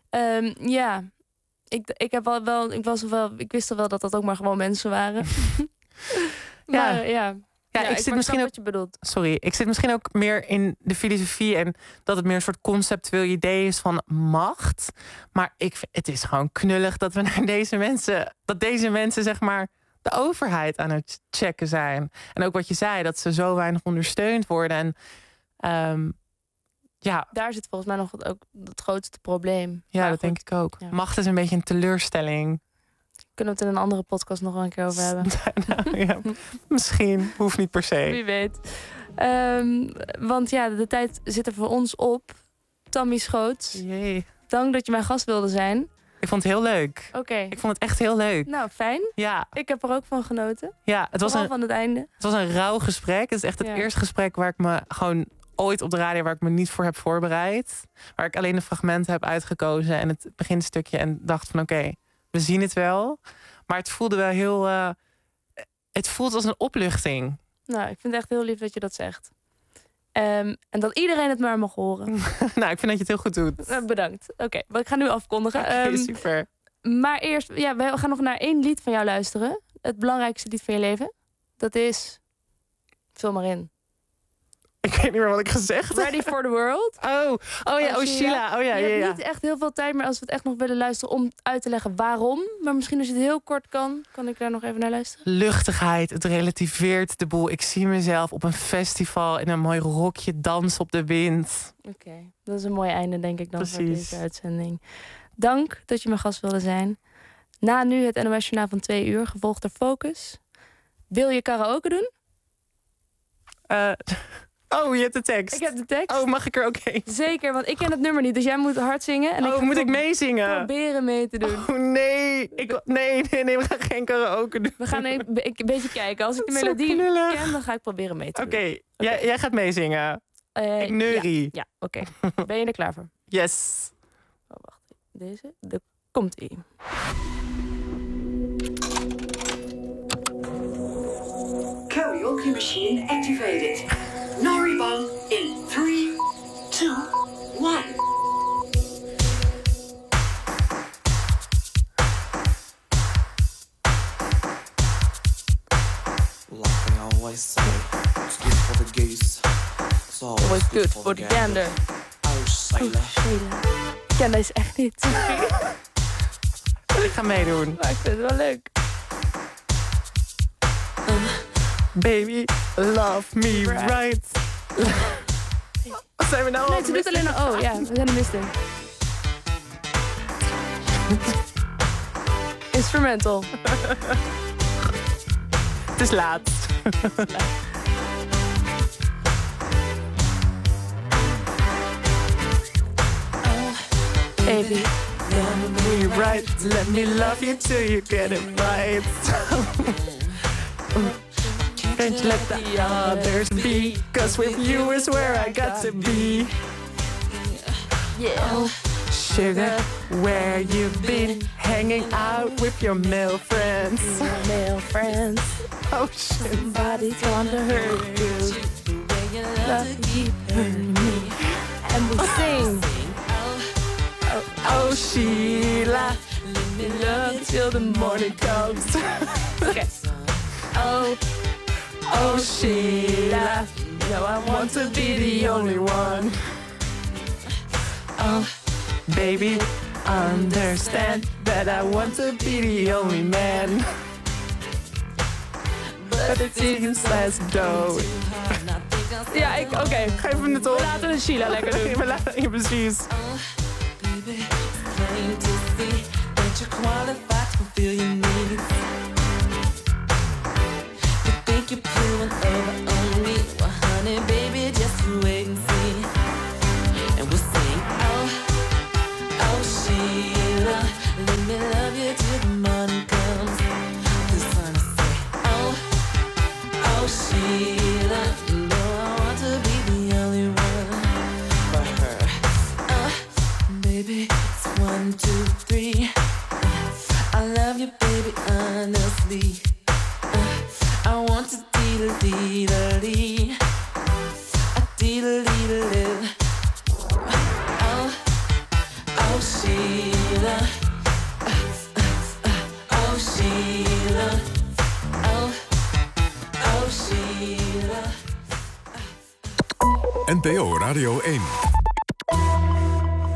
Ik wist al wel dat dat ook maar gewoon mensen waren. Maar ik zit misschien ook wat je bedoelt.
Sorry, ik zit misschien ook meer in de filosofie en dat het meer een soort conceptueel idee is van macht. Maar het is gewoon knullig dat we naar deze mensen zeg maar de overheid aan het checken zijn. En ook wat je zei, dat ze zo weinig ondersteund worden. En
daar zit volgens mij nog ook het grootste probleem.
Ja,
maar
dat
goed,
denk ik ook.
Ja.
Macht is een beetje een teleurstelling.
Kunnen we het in een andere podcast nog wel een keer over hebben?
Misschien, hoeft niet per se.
Wie weet. Want ja, de tijd zit er voor ons op. Tammy Schoots.
Jee.
Dank dat je mijn gast wilde zijn.
Ik vond het heel leuk.
Oké.
Ik vond het echt heel leuk.
Nou, fijn.
Ja.
Ik heb er ook van genoten.
Ja, het was
van het einde.
Het was een rauw gesprek. Het is echt het eerste gesprek waar ik me gewoon ooit op de radio waar ik me niet voor heb voorbereid. Waar ik alleen de fragmenten heb uitgekozen en het beginstukje en dacht van oké, we zien het wel. Maar het voelde wel heel... het voelt als een opluchting.
Nou, ik vind het echt heel lief dat je dat zegt. En dat iedereen het maar mag horen.
Nou, ik vind dat je het heel goed doet.
Bedankt. Oké, maar ik ga nu afkondigen.
Oké, super.
Maar eerst, we gaan nog naar 1 lied van jou luisteren. Het belangrijkste lied van je leven. Dat is... Vul maar in.
Ik weet niet meer wat ik gezegd heb.
Ready for the World.
Sheila. Je
hebt niet echt heel veel tijd meer als we het echt nog willen luisteren om uit te leggen waarom. Maar misschien als je het heel kort kan ik daar nog even naar luisteren.
Luchtigheid, het relativeert de boel. Ik zie mezelf op een festival in een mooi rokje dansen op de wind.
Oké, dat is een mooi einde denk ik dan.
Precies.
Voor deze uitzending. Dank dat je mijn gast wilde zijn. Na nu het NOS Journaal van 2 uur, gevolgd door Focus. Wil je karaoke doen?
Oh, je hebt de tekst.
Ik heb de tekst.
Oh, mag ik er ook heen?
Zeker, want ik ken het nummer niet. Dus jij moet hard zingen. En
moet ik meezingen?
Proberen mee te doen.
Oh, nee. Nee, we gaan geen karaoke doen.
We gaan een beetje kijken. Als ik de melodie ken, dan ga ik proberen mee te doen.
Oké. Jij gaat meezingen. Ik neurie.
Ja, oké. Ben je er klaar voor?
Yes.
Oh, wacht. Deze? Komt-ie.
Karaoke machine activated. Naribang in 3, 2, 1.
Like they always say, it's good for the goose. It's always
good for the gander.
Oh, Sheila.
Ik ken deze echt niet.
Ik ga meedoen.
Maar ik vind het wel leuk.
Baby, love me right. Wat zijn we nou
Nee, ze doet alleen een O. Ja, we zijn er mist in. Instrumental.
Het is laat.
Baby,
love me right. Let me love you till you get it right. Can't you let the others be? 'Cause with you is where I got to be.
Yeah.
Oh, sugar, where you been? Hanging out with your male friends.
Male friends.
Oh shit.
Somebody's gonna hurt you. Love you, hurt me. And we sing.
Oh Sheila, let me love till the morning comes.
Okay.
Oh Sheila, no, I want to be the only one. Oh, baby, understand that I want to be the only man. But it seems less dough.
Ja, oké.
Geef me het op.
We laten de Sheila lekker doen.
We laten, ja, precies.
Plain to see that you're qualified to fulfill your needs. You think you're pulling over on me? Well, honey, baby, just you wait and see. And we'll sing, oh, Sheila, let me love you till the morning comes. This time I say, oh, Sheila, no, I want to be the only one for her. Baby, it's 1, 2, 3. I love you, Sheila. Oh, Sheila. Oh, Sheila.
NPO Radio 1.